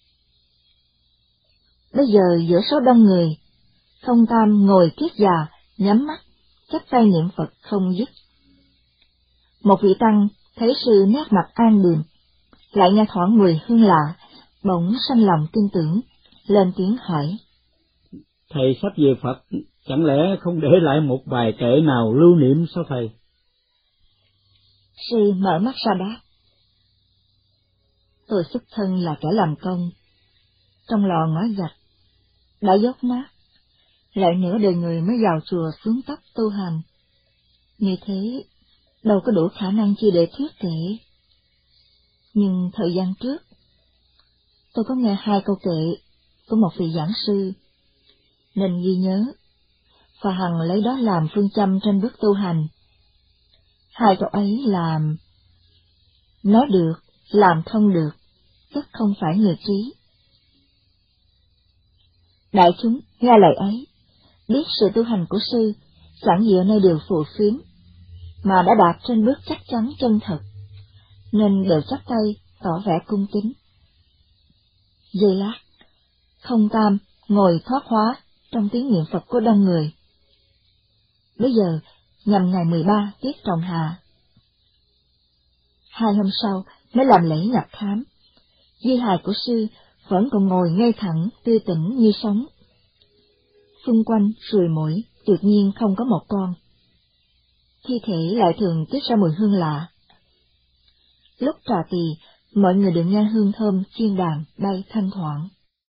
Bây giờ giữa số đông người, Không Tam ngồi kiết già, nhắm mắt, chắp tay niệm Phật không dứt. Một vị tăng thấy sư nét mặt an điềm, lại nghe thoảng mùi hương lạ, bỗng sanh lòng tin tưởng, lên tiếng hỏi: thầy sắp về Phật, chẳng lẽ không để lại một bài kệ nào lưu niệm sao thầy? Sư mở mắt ra đáp: tôi xuất thân là kẻ làm công, trong lò ngói gạch, đã dốt nát, lại nửa đời người mới vào chùa xuống tóc tu hành. Như thế, đâu có đủ khả năng chi để thuyết kệ. Nhưng thời gian trước, tôi có nghe hai câu kệ của một vị giảng sư, nên ghi nhớ, và hằng lấy đó làm phương châm trên bước tu hành. Hai câu ấy là: nói được, làm không được, tất không phải người trí. Đại chúng nghe lời ấy, biết sự tu hành của sư chẳng dựa nơi điều phù phiếm, mà đã đạt trên bước chắc chắn chân thật, nên đều chắp tay tỏ vẻ cung kính. Giây lát, Không Tam ngồi thoát hóa trong tiếng niệm Phật của đông người. Bây giờ nhằm ngày mười ba tiết Tròn Hà. Hai hôm sau mới làm lễ nhập khám. Di hài của sư vẫn còn ngồi ngay thẳng, tươi tỉnh như sống. Xung quanh ruồi muỗi tuyệt nhiên không có một con. Thi thể lại thường tiết ra mùi hương lạ. Lúc trà tỳ, mọi người được nghe hương thơm chiên đàn bay thanh thoảng.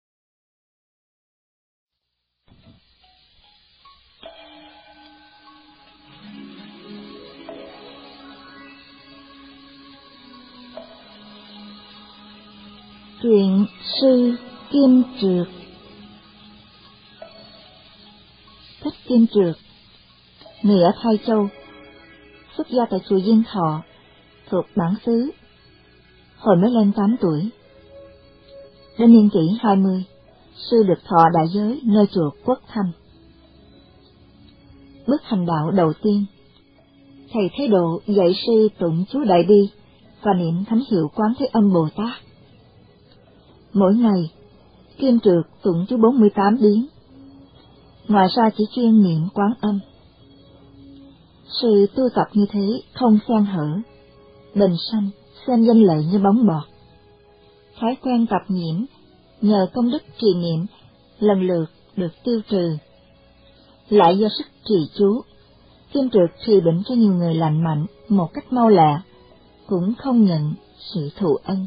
Truyện sư Kim Trược. Thích Kim Trược, người ở Thái Châu, xuất gia tại chùa Diên Thọ, thuộc bản xứ. Hồi mới lên tám tuổi, đến niên kỷ hai mươi, sư được thọ đại giới nơi chùa Quốc Thanh. Bước hành đạo đầu tiên, thầy Thế Độ dạy sư tụng chú Đại Bi và niệm thánh hiệu Quán Thế Âm Bồ Tát. Mỗi ngày, Kim Trược tụng chú bốn mươi tám điếu. Ngoài ra chỉ chuyên niệm Quán Âm. Sự tu tập như thế không khen hở, bình sanh xem danh lợi như bóng bọt. Thói quen tập nhiễm nhờ công đức trì niệm lần lượt được tiêu trừ. Lại do sức trì chú, Kim Trược trì bệnh cho nhiều người lành mạnh một cách mau lẹ, cũng không nhận sự thù ân.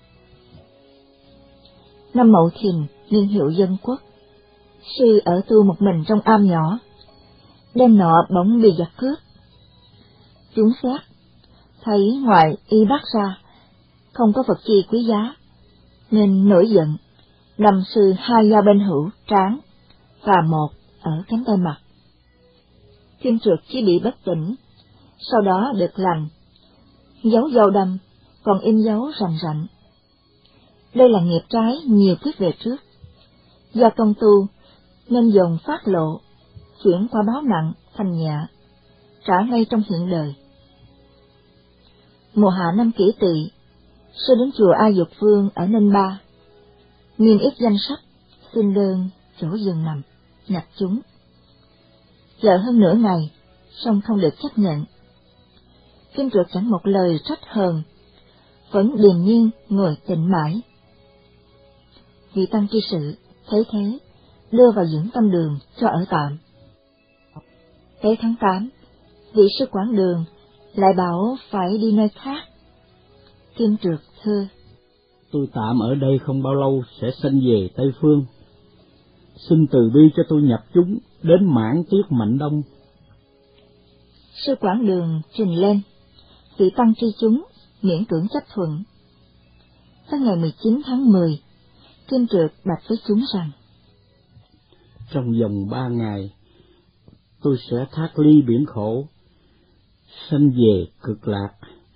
Năm Mậu Thìn, niên hiệu Dân Quốc, sư ở tu một mình trong am nhỏ. Đêm nọ bỗng bị giặc cướp. Chúng xét, thấy ngoài y bát ra, không có vật chi quý giá, nên nổi giận, đâm sư hai dao bên hữu trán và một ở cánh tay mặt. Kim Trượt chỉ bị bất tỉnh, sau đó được lành. Dấu dao đâm còn in dấu rành rạnh. Đây là nghiệp trái nhiều kiếp về trước. Do công tu nên dồn phát lộ, chuyển qua báo nặng thành nhẹ, trả ngay trong hiện đời. Mùa hạ năm Kỷ Tỵ, sư đến chùa A Dục Vương ở Ninh Ba, niêm yết danh sách, xin đơn chỗ giường nằm, nhập chúng. Chờ hơn nửa ngày, song không được chấp nhận. Kim Trượt chẳng một lời trách hờn, vẫn điềm nhiên ngồi tịnh mãi. Vị tăng tri sự thấy thế, đưa vào dưỡng tâm đường cho ở tạm. Tới tháng tám, vị sư quản đường lại bảo phải đi nơi khác. Kim Trượt thưa: Tôi tạm ở đây không bao lâu sẽ sanh về Tây Phương. Xin từ bi cho tôi nhập chúng đến Mãn Tiết Mạnh Đông. Sư quản đường trình lên, vị tăng tri chúng miễn cưỡng chấp thuận. Tới ngày mười chín tháng mười, Kim Trượt bạch với chúng rằng: Trong vòng ba ngày, tôi sẽ thác ly biển khổ, sanh về Cực Lạc.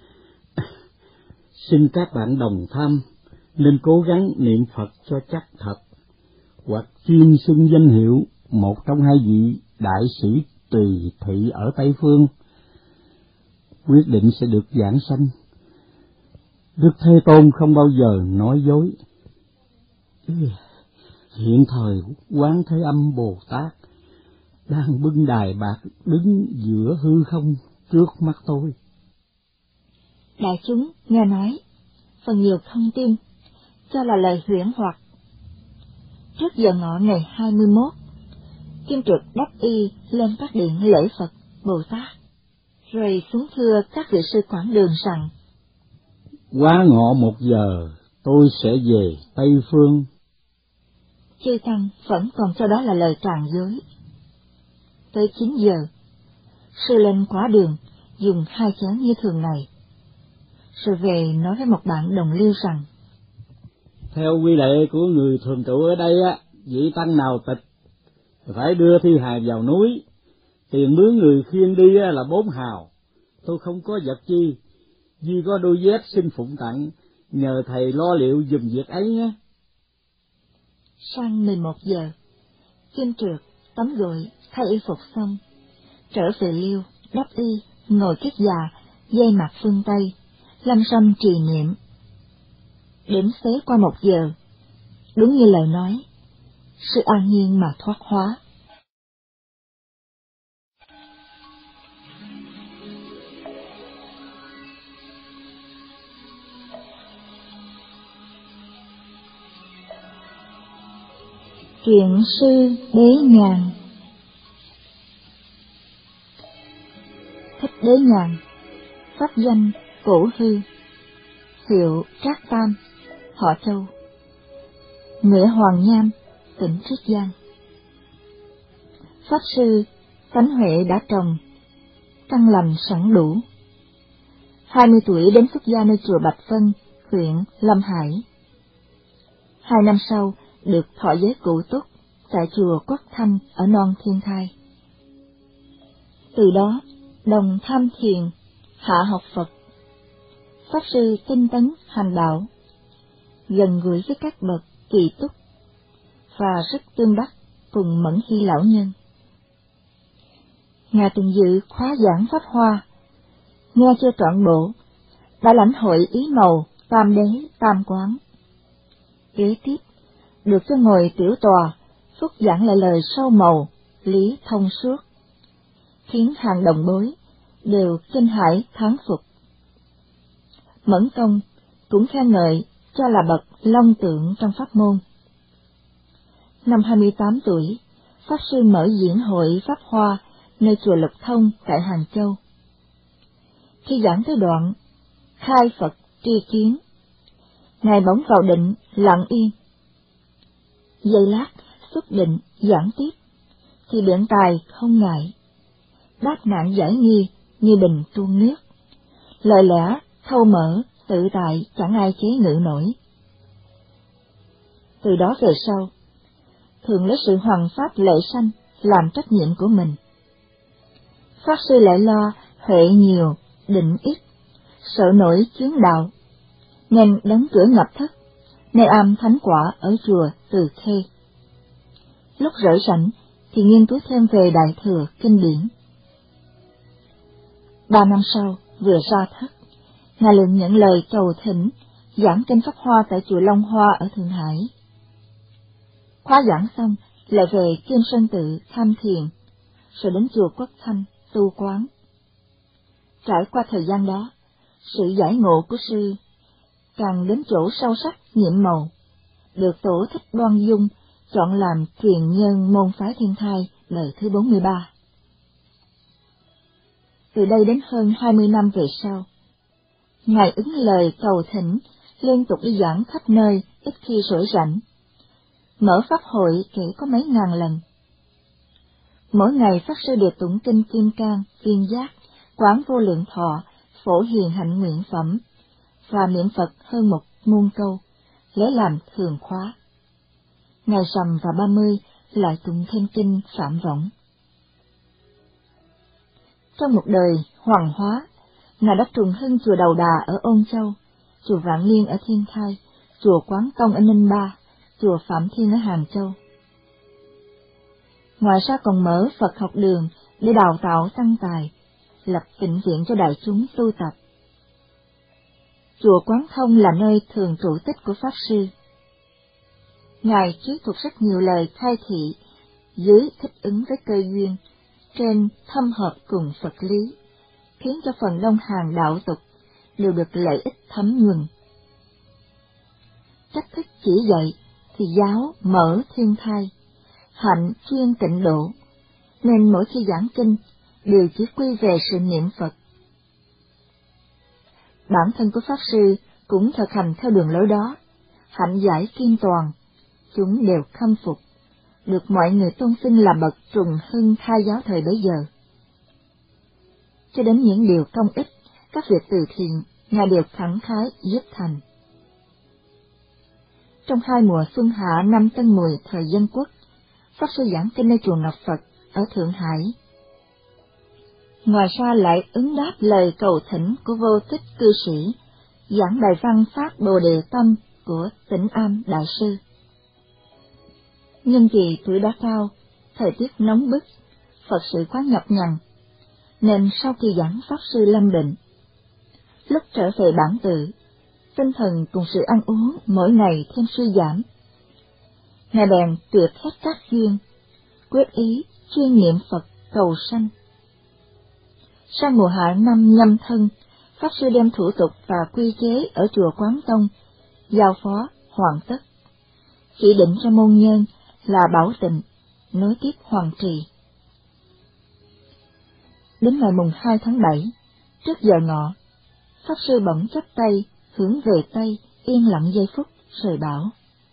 Xin các bạn đồng tham, nên cố gắng niệm Phật cho chắc thật, hoặc chuyên xưng danh hiệu một trong hai vị đại sĩ tùy thị ở Tây Phương, quyết định sẽ được giảng sanh. Đức Thế Tôn không bao giờ nói dối. Hiện thời Quán Thế Âm Bồ Tát đang bưng đài bạc đứng giữa hư không trước mắt tôi. Đại chúng nghe nói, phần nhiều không tin, cho là lời huyễn hoặc. Trước giờ ngọ ngày hai mươi mốt, Kim Trượt đắp y lên các điện lễ Phật Bồ Tát, rồi xuống thưa các vị sư quản đường rằng: Quá ngọ một giờ, tôi sẽ về Tây Phương. Chư tăng vẫn còn cho đó là lời tràn dối. Tới chín giờ, sư lên quá đường, dùng hai chén như thường ngày, rồi về nói với một bạn đồng liêu rằng: Theo quy lệ của người thường trụ ở đây á, vị tăng nào tịch phải đưa thi hài vào núi, tiền mướn người khiêng đi là bốn hào. Tôi không có vật chi, duy có đôi dép xin phụng tặng, nhờ thầy lo liệu giùm việc ấy nhé. Sang mười một giờ, Kim Trượt tắm gội, thay y phục xong, trở về liêu, đắp y, ngồi kiết già, dây mặt phương Tây, lâm sâm trì niệm. Đến xế qua một giờ, đúng như lời nói, sự an nhiên mà thoát hóa. Truyện sư Đế Nhàn. Thích Đế Nhàn, pháp danh Cổ Hư, hiệu Trác Tam, họ Châu, người Hoàng Nham, tỉnh Triết Giang. Pháp sư tánh huệ đã trồng, căn lành sẵn đủ. Hai mươi tuổi đến xuất gia nơi chùa Bạch Vân, huyện Lâm Hải. Hai năm sau được thọ giới cụ túc tại chùa Quất Thanh ở non Thiên Thai. Từ đó đồng tham thiền, hạ học Phật. Pháp sư tinh tấn hành đạo, gần gũi với các bậc kỳ túc và rất tương đắc cùng Mẫn Hy lão nhân. Ngài từng dự khóa giảng Pháp Hoa, nghe chưa trọn bộ, đã lãnh hội ý màu tam đế tam quán. Kế tiếp được cho ngồi tiểu tòa, phúc giảng lại lời sâu màu, lý thông suốt, khiến hàng đồng bối đều kinh hãi thán phục. Mẫn Công cũng khen ngợi cho là bậc long tượng trong pháp môn. Năm hai mươi tám tuổi, Pháp sư mở diễn hội Pháp Hoa nơi chùa Lục Thông tại Hàng Châu. Khi giảng tới đoạn khai Phật tri kiến, Ngài bỗng vào định lặng yên. Giây lát xuất định giảng tiếp, thì biện tài không ngại, đáp nạn giải nghi như bình tuôn nước, lời lẽ thâu mở tự tại chẳng ai chế ngự nổi. Từ đó về sau, thường lấy sự hoằng pháp lệ sanh làm trách nhiệm của mình. Pháp sư lại lo huệ nhiều, định ít, sợ nổi chướng đạo, nên đóng cửa nhập thất, nơi am thánh quả ở chùa Từ Khê. Lúc rỗi rảnh thì nghiên cứu thêm về Đại Thừa kinh điển. Ba năm sau, vừa ra thất, Ngài Lượng nhận lời cầu thỉnh giảng kinh Pháp Hoa tại chùa Long Hoa ở Thượng Hải. Khóa giảng xong, lại về Kim Sơn Tự tham thiền, rồi đến chùa Quốc Thanh tu quán. Trải qua thời gian đó, sự giải ngộ của sư càng đến chỗ sâu sắc nhiệm màu, được Tổ Thích Đoan Dung chọn làm truyền nhân môn phái Thiên Thai đời thứ bốn mươi ba. Từ đây đến hơn hai mươi năm về sau, Ngài ứng lời cầu thỉnh, liên tục đi giảng khắp nơi, ít khi rỗi rảnh. Mở pháp hội kể có mấy ngàn lần. Mỗi ngày Pháp sư đều tụng kinh Kim Cang, Viên Giác, Quán Vô Lượng Thọ, Phổ Hiền Hạnh Nguyện Phẩm, và niệm Phật hơn một muôn câu, lấy làm thường khóa. Ngày rằm và ba mươi lại tụng thêm kinh Phạm Võng. Trong một đời hoàng hóa, Ngài đã trùng hưng chùa Đầu Đà ở Ôn Châu, chùa Vạn Niên ở Thiên Thai, chùa Quán Tông ở Ninh Ba, chùa Phạm Thiên ở Hàng Châu. Ngoài ra còn mở Phật học đường để đào tạo tăng tài, lập tịnh viện cho đại chúng tu tập. Chùa Quán Thông là nơi thường trụ tích của Pháp Sư. Ngài trí thuật rất nhiều lời khai thị, dưới thích ứng với cơ duyên, trên thâm hợp cùng Phật lý, khiến cho phần đông hàng đạo tục đều được lợi ích thấm nhuần. Cách thức chỉ dạy thì giáo mở Thiên Thai, hạnh chuyên tịnh độ, nên mỗi khi giảng kinh đều chỉ quy về sự niệm Phật. Bản thân của Pháp Sư cũng thực hành theo đường lối đó, hạnh giải kiên toàn, chúng đều khâm phục, được mọi người tôn xưng là bậc trùng hưng khai giáo thời bấy giờ. Cho đến những điều công ích, các việc từ thiện, Ngài đều khẳng khái giúp thành. Trong hai mùa xuân hạ năm Tân Mùi thời Dân Quốc, Pháp Sư giảng kinh nơi chùa Ngọc Phật ở Thượng Hải. Ngoài ra lại ứng đáp lời cầu thỉnh của Vô Tích cư sĩ, giảng bài văn Pháp Bồ Đề Tâm của Tĩnh Am Đại Sư. Nhân vì tuổi đã cao, thời tiết nóng bức, Phật sự quá nhọc nhằn, nên sau khi giảng Pháp Sư lâm bệnh. Lúc trở về bản tự, tinh thần cùng sự ăn uống mỗi ngày thêm suy giảm. Ngài bèn tuyệt hết các duyên, quyết ý chuyên niệm Phật cầu sanh. Sang mùa hạ năm Nhâm Thân, Pháp Sư đem thủ tục và quy chế ở chùa Quán Tông giao phó hoàn tất, chỉ định cho môn nhân là Bảo Tịnh nối tiếp hoàng trì. Đến ngày mùng hai tháng bảy, trước giờ ngọ, Pháp Sư bỗng chắp tay hướng về Tây, yên lặng giây phút rồi bảo: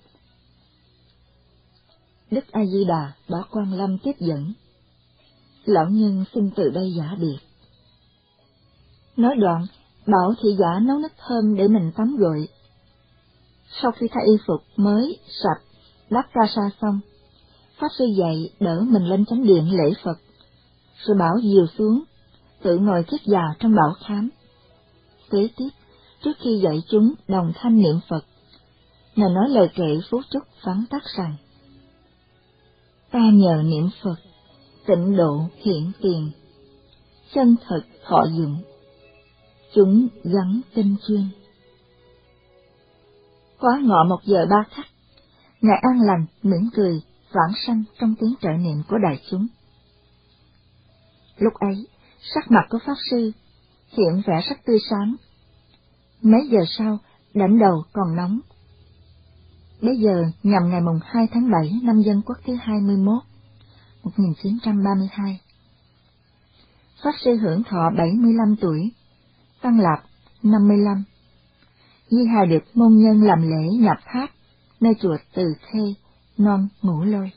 Đức A Di Đà đã quan lâm tiếp dẫn, lão nhân xin từ đây giả biệt. Nói đoạn, bảo thị giả nấu nước thơm để mình tắm gội. Sau khi thay y phục mới, sạch, đắp ra sa xong, Pháp Sư dậy đỡ mình lên chánh điện lễ Phật, rồi bảo dìu xuống, tự ngồi kiết già trong bảo khám. Kế tiếp, trước khi dạy chúng đồng thanh niệm Phật, Ngài nói lời kệ phú chúc vắn tắt rằng: Ta nhờ niệm Phật, tịnh độ hiện tiền, chân thật thọ dụng, chúng gắn tinh chuyên. Quá ngọ một giờ ba khắc, Ngài an lành, mỉm cười, vãng sanh trong tiếng trợ niệm của đại chúng. Lúc ấy, sắc mặt của Pháp Sư hiện vẻ rất tươi sáng. Mấy giờ sau, đỉnh đầu còn nóng. Bây giờ nhằm ngày mùng hai tháng bảy năm Dân Quốc thứ hai mươi mốt, một nghìn chín trăm ba mươi hai. Pháp Sư hưởng thọ bảy mươi lăm tuổi, Tăng Lạp năm mươi lăm. Di hài được môn nhân làm lễ nhập tháp nơi chùa Từ Khê, non Ngũ Lôi.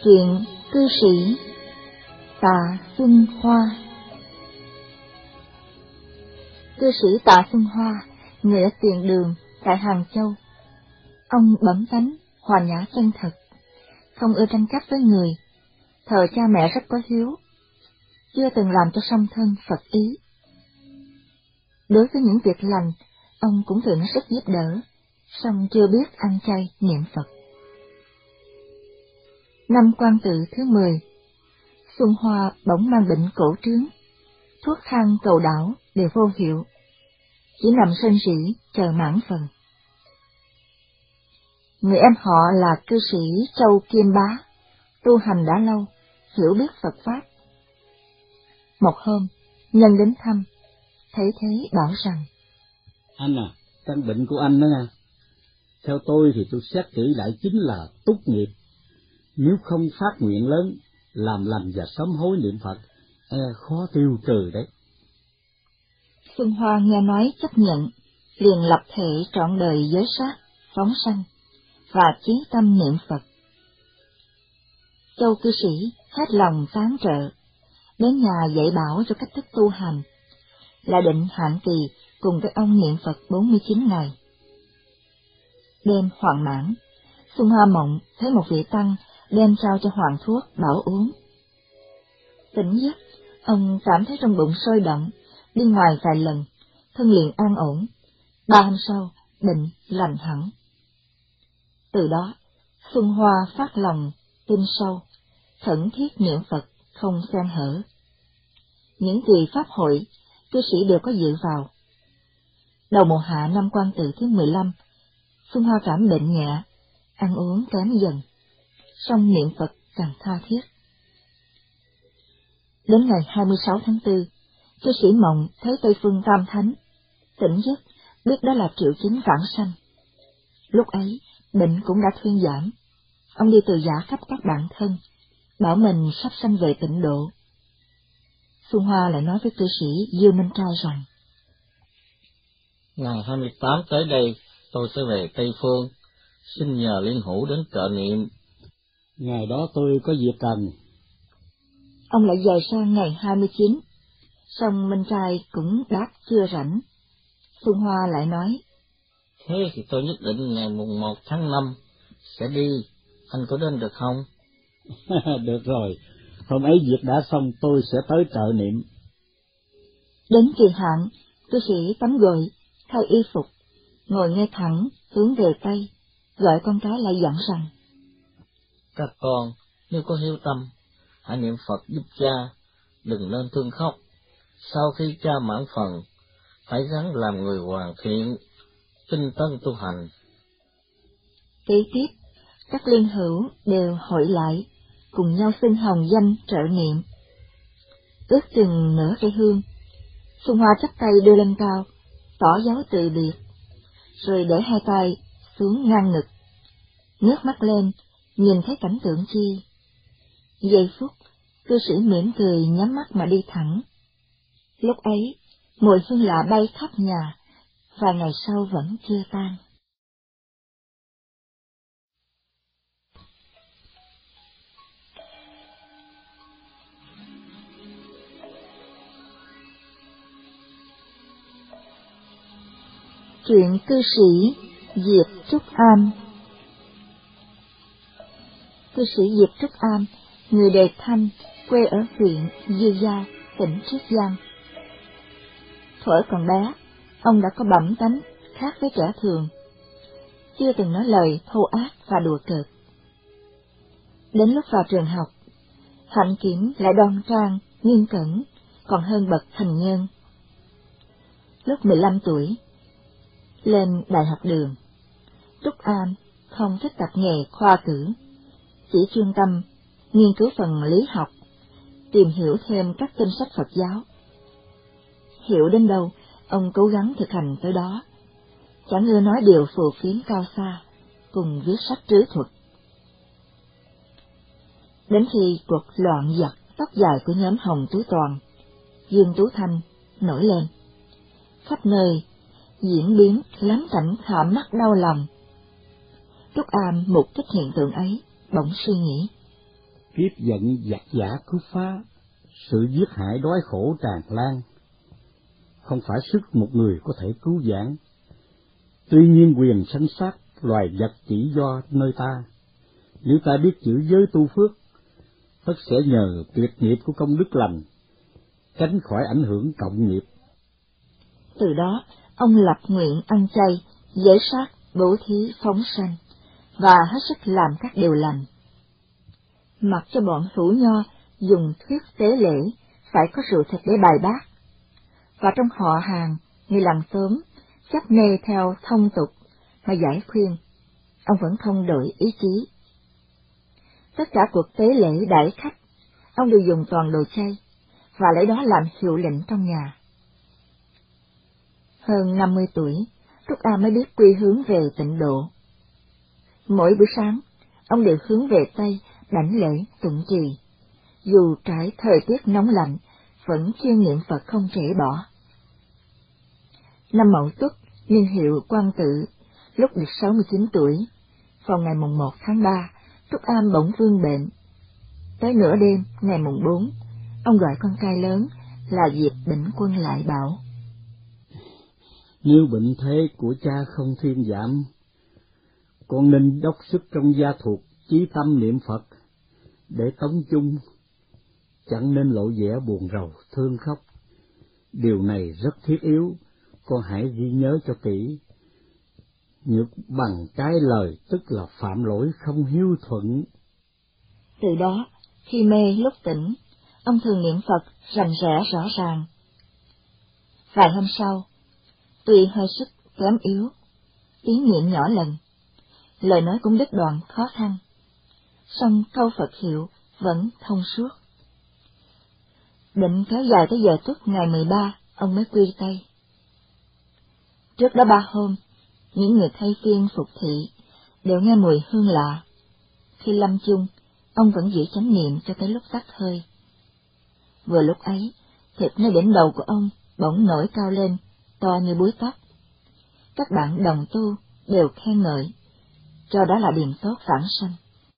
Truyện cư sĩ Tạ Xuân Hoa. Cư sĩ Tạ Xuân Hoa, người ở Tiền Đường tại Hàng Châu. Ông bẩm tánh, hòa nhã chân thật, không ưa tranh chấp với người, thờ cha mẹ rất có hiếu, chưa từng làm cho song thân Phật ý. Đối với những việc lành, ông cũng thường sức giúp đỡ, song chưa biết ăn chay niệm Phật. Năm Quan Tự thứ mười, Xuân Hoa bỗng mang bệnh cổ trướng, thuốc thang cầu đảo đều vô hiệu, chỉ nằm rên rỉ chờ mãn phần. Người em họ là cư sĩ Châu Kim Bá, tu hành đã lâu, hiểu biết Phật Pháp. Một hôm, nhân đến thăm, thấy thế bảo rằng: Anh à, căn bệnh của anh đó nha, theo tôi thì tôi xét kỹ lại chính là túc nghiệp. Nếu không phát nguyện lớn, làm lành và sớm hối niệm Phật, e khó tiêu trừ đấy. Xuân Hoa nghe nói chấp nhận, liền lập thể trọn đời giới sát, phóng sanh, và chí tâm niệm Phật. Châu cư sĩ hết lòng tán trợ, đến nhà dạy bảo cho cách thức tu hành, là định hạn kỳ cùng với ông niệm Phật bốn mươi chín ngày. Đêm hoàn mãn, Xuân Hoa mộng thấy một vị tăng đem trao cho hoàng thuốc bảo uống. Tỉnh giấc, ông cảm thấy trong bụng sôi động, đi ngoài vài lần, thân liền an ổn. Ba hôm sau, bệnh lành hẳn. Từ đó, Xuân Hoa phát lòng tin sâu, khẩn thiết niệm Phật không xen hở. Những kỳ pháp hội, cư sĩ đều có dự vào. Đầu mùa hạ năm Quan Tự thứ mười lăm, Xuân Hoa cảm bệnh nhẹ, ăn uống kém dần, song niệm Phật càng tha thiết. Đến ngày hai mươi sáu tháng tư, cư sĩ mộng thấy Tây Phương Tam Thánh, tỉnh giấc biết đó là triệu chứng vãng sanh. Lúc ấy, bệnh cũng đã thuyên giảm. Ông đi từ giả khắp các bạn thân, bảo mình sắp sanh về tịnh độ. Xuân Hoa lại nói với cư sĩ Dư Minh Trai rằng: Ngày hai mươi tám tới đây, tôi sẽ về Tây Phương, xin nhờ Liên Hữu đến trợ niệm. Ngày đó tôi có việc cần. Ông lại dời sang ngày hai mươi chín, song Minh Trai cũng đáp chưa rảnh. Xuân Hoa lại nói: Thế thì tôi nhất định ngày mùng một tháng năm sẽ đi, anh có đến được không? Được rồi, hôm ấy việc đã xong tôi sẽ tới trợ niệm. Đến kỳ hạn, cư sĩ tắm gội, thay y phục, ngồi ngay thẳng, hướng về Tây, gọi con cái lại dặn rằng: Các con, nếu có hiếu tâm, hãy niệm Phật giúp cha, đừng nên thương khóc. Sau khi cha mãn phần, phải gắng làm người hoàn thiện, tinh tấn tu hành. Kế tiếp, các liên hữu đều hội lại, cùng nhau xưng hồng danh trợ niệm. Ước chừng nửa cây hương, Xuân Hoa chắp tay đưa lên cao, tỏ dấu từ biệt, rồi để hai tay xuống ngang ngực, ngước mắt lên, nhìn thấy cảnh tượng chi. Giây phút, cư sĩ mỉm cười nhắm mắt mà đi thẳng. Lúc ấy, mùi hương lạ bay khắp nhà, và ngày sau vẫn chưa tan. Truyện cư sĩ Diệp Trúc Am. Cư sĩ Diệp Trúc Am, người Đề Thanh, quê ở huyện Dư Gia, tỉnh Triết Giang. Thuở còn bé, ông đã có bẩm tánh khác với trẻ thường, chưa từng nói lời thô ác và đùa cợt. Đến lúc vào trường học, hạnh kiểm lại đoan trang, nghiêm cẩn, còn hơn bậc thành nhân. Lúc mười lăm tuổi, lên đại học Đường, Trúc Am không thích tập nghề khoa cử, chỉ chuyên tâm nghiên cứu phần lý học, tìm hiểu thêm các kinh sách Phật giáo. Hiểu đến đâu, ông cố gắng thực hành tới đó, chẳng ưa nói điều phù phiếm cao xa, cùng viết sách trứ thuật. Đến khi cuộc loạn giặc tóc dài của nhóm Hồng Tú Toàn, Dương Tú Thanh nổi lên, khắp nơi diễn biến lắm cảnh thảm mắt đau lòng. Trúc Am mục kích hiện tượng ấy, bỗng suy nghĩ: kiếp giận giặc giả cướp phá, sự giết hại đói khổ tràn lan, không phải sức một người có thể cứu vãn. Tuy nhiên quyền sanh sát loài vật chỉ do nơi ta, nếu ta biết giữ giới tu phước, tất sẽ nhờ tuyệt nghiệp của công đức lành, tránh khỏi ảnh hưởng cộng nghiệp. Từ đó, ông lập nguyện ăn chay, giới sát, bố thí, phóng sanh, và hết sức làm các điều lành. Mặc cho bọn hữu nho dùng thuyết tế lễ, phải có rượu thịt để bài bác, và trong họ hàng, người làm sớm, chấp nê theo thông tục mà giải khuyên, ông vẫn không đổi ý chí. Tất cả cuộc tế lễ đãi khách, ông đều dùng toàn đồ chay, và lấy đó làm hiệu lệnh trong nhà. Hơn năm mươi tuổi, Trúc Am mới biết quy hướng về tịnh độ. Mỗi buổi sáng, ông đều hướng về Tây, đảnh lễ, tụng trì. Dù trải thời tiết nóng lạnh, vẫn chuyên niệm Phật không trễ bỏ. Năm Mậu Tuất, niên hiệu Quang Tự, lúc được sáu mươi chín tuổi, vào ngày mùng một tháng ba, Trúc Am bỗng vương bệnh. Tới nửa đêm, ngày mùng bốn, ông gọi con trai lớn là Diệp Bỉnh Quân lại bảo: Nếu bệnh thế của cha không thuyên giảm, con nên đốc sức trong gia thuộc, chí tâm niệm Phật, để tống chung, chẳng nên lộ vẻ buồn rầu, thương khóc. Điều này rất thiết yếu, con hãy ghi nhớ cho kỹ. Nhược bằng trái lời tức là phạm lỗi không hiếu thuận. Từ đó, khi mê lúc tỉnh, ông thường niệm Phật rành rẽ rõ ràng. Vài hôm sau, tuy hơi sức kém yếu, tiếng niệm nhỏ lần, lời nói cũng đứt đoạn khó khăn, song câu Phật hiệu vẫn thông suốt. Định kéo dài tới giờ Tuất ngày mười ba, ông mới quy tay. Trước đó ba hôm, những người thay phiên phục thị đều nghe mùi hương lạ. Khi lâm chung, ông vẫn giữ chánh niệm cho tới lúc tắt hơi. Vừa lúc ấy, thịt nơi đỉnh đầu của ông bỗng nổi cao lên, to như búi tóc. Các bạn đồng tu đều khen ngợi, cho đó là điềm tốt vãng sanh.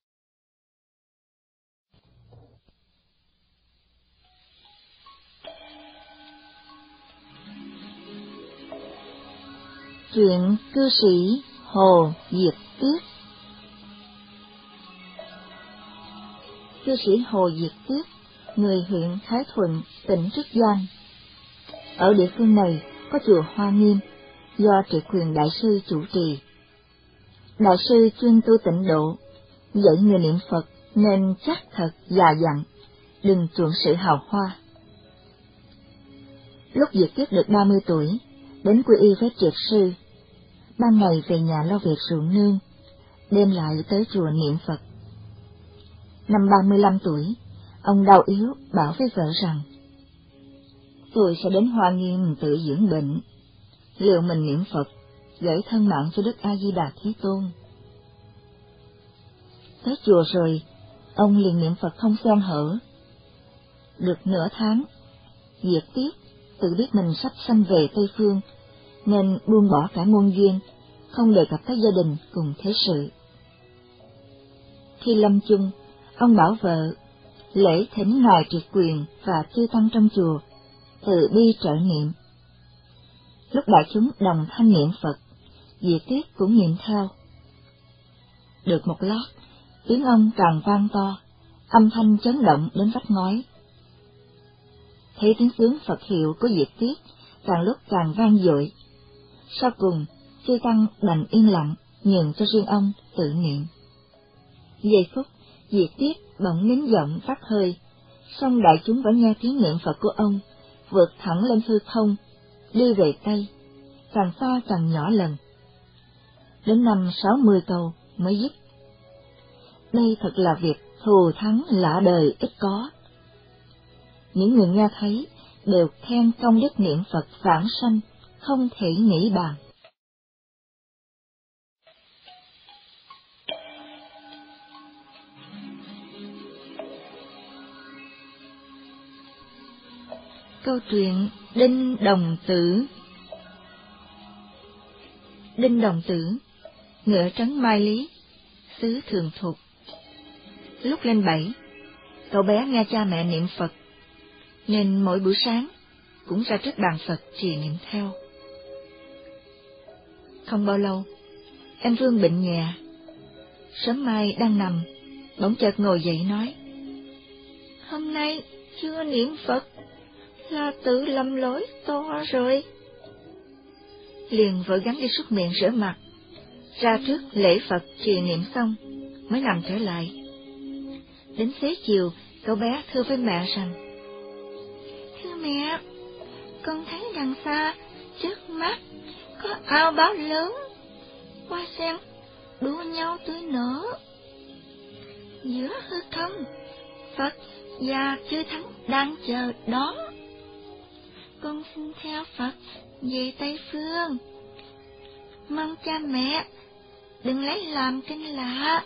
Chuyện cư sĩ Hồ Diệt Tuyết. Cư sĩ Hồ Diệt Tuyết, người huyện Thái Thuận, tỉnh Trúc Giang. Ở địa phương này có chùa Hoa Nghiêm, do Trị Quyền Đại Sư chủ trì. Đại sư chuyên tu tịnh độ, dạy người niệm Phật nên chắc thật già dặn, đừng chuộng sự hào hoa. Lúc Diệt Tuyết được ba mươi tuổi, đến quy y với triệt sư. Ban ngày về nhà lo việc ruộng nương, đêm lại tới chùa niệm Phật. Năm ba mươi lăm tuổi, ông đau yếu bảo với vợ rằng: Tôi sẽ đến Hoa Nghiêm tự dưỡng bệnh, liệu mình niệm Phật, gửi thân mạng cho Đức A Di Đà Thế Tôn. Tới chùa rồi, ông liền niệm Phật không xen hở. Được nửa tháng, Diệt Tuyết tự biết mình sắp sanh về Tây Phương, nên buông bỏ cả ngôn duyên, không đề cập tới gia đình cùng thế sự. Khi lâm chung, ông bảo vợ lễ thỉnh ngài Triệt Quyền và chư tăng trong chùa từ bi trợ niệm. Lúc đại chúng đồng thanh niệm Phật, Diệt Tuyết cũng niệm theo. Được một lát, tiếng ông càng vang to, âm thanh chấn động đến vách ngói. Thấy tiếng sướng Phật hiệu của Diệt Tuyết càng lúc càng vang dội. Sau cùng, chư tăng đành yên lặng, nhường cho riêng ông tự niệm. Giây phút, Diệt Tuyết bỗng nín giọng phát hơi, song đại chúng vẫn nghe tiếng niệm Phật của ông vượt thẳng lên hư không, đi về Tây, càng xa càng nhỏ lần. Đến năm sáu mươi câu mới dứt. Đây thật là việc thù thắng lạ đời ít có. Những người nghe thấy đều khen công đức niệm Phật vãng sanh, không thể nghĩ bàn. Câu chuyện Đinh Đồng Tử. Đinh Đồng Tử, ngựa trấn Mai Lý, xứ Thường Thục. Lúc lên bảy, cậu bé nghe cha mẹ niệm Phật, nên mỗi buổi sáng cũng ra trước bàn Phật trì niệm theo. Không bao lâu, em Vương bệnh nhẹ. Sớm mai đang nằm, bỗng chợt ngồi dậy nói: "Hôm nay chưa niệm Phật là tự lầm lỗi to rồi." Liền vội gắng đi súc miệng rửa mặt, ra trước lễ Phật trì niệm xong mới nằm trở lại. Đến xế chiều, cậu bé thưa với mẹ rằng: "Thưa mẹ, con thấy đằng xa trước mắt có ao báo lớn, qua xem đua nhau tươi nở. Giữa hư không, Phật và chư thánh đang chờ đón. Con xin theo Phật về Tây Phương. Mong cha mẹ đừng lấy làm kinh lạ."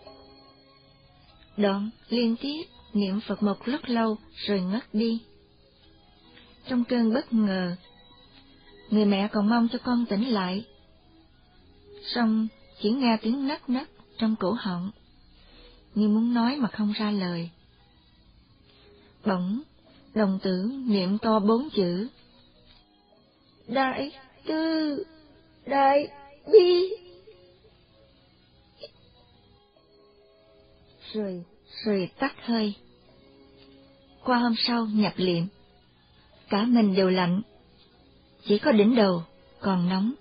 Đoạn liên tiếp niệm Phật một lúc lâu rồi ngất đi. Trong cơn bất ngờ, người mẹ còn mong cho con tỉnh lại, song chỉ nghe tiếng nấc nấc trong cổ họng, như muốn nói mà không ra lời. Bỗng đồng tử niệm to bốn chữ: "Đại từ đại bi." Rồi rồi tắt hơi. Qua hôm sau nhập liệm, cả mình đều lạnh, chỉ có đỉnh đầu còn nóng.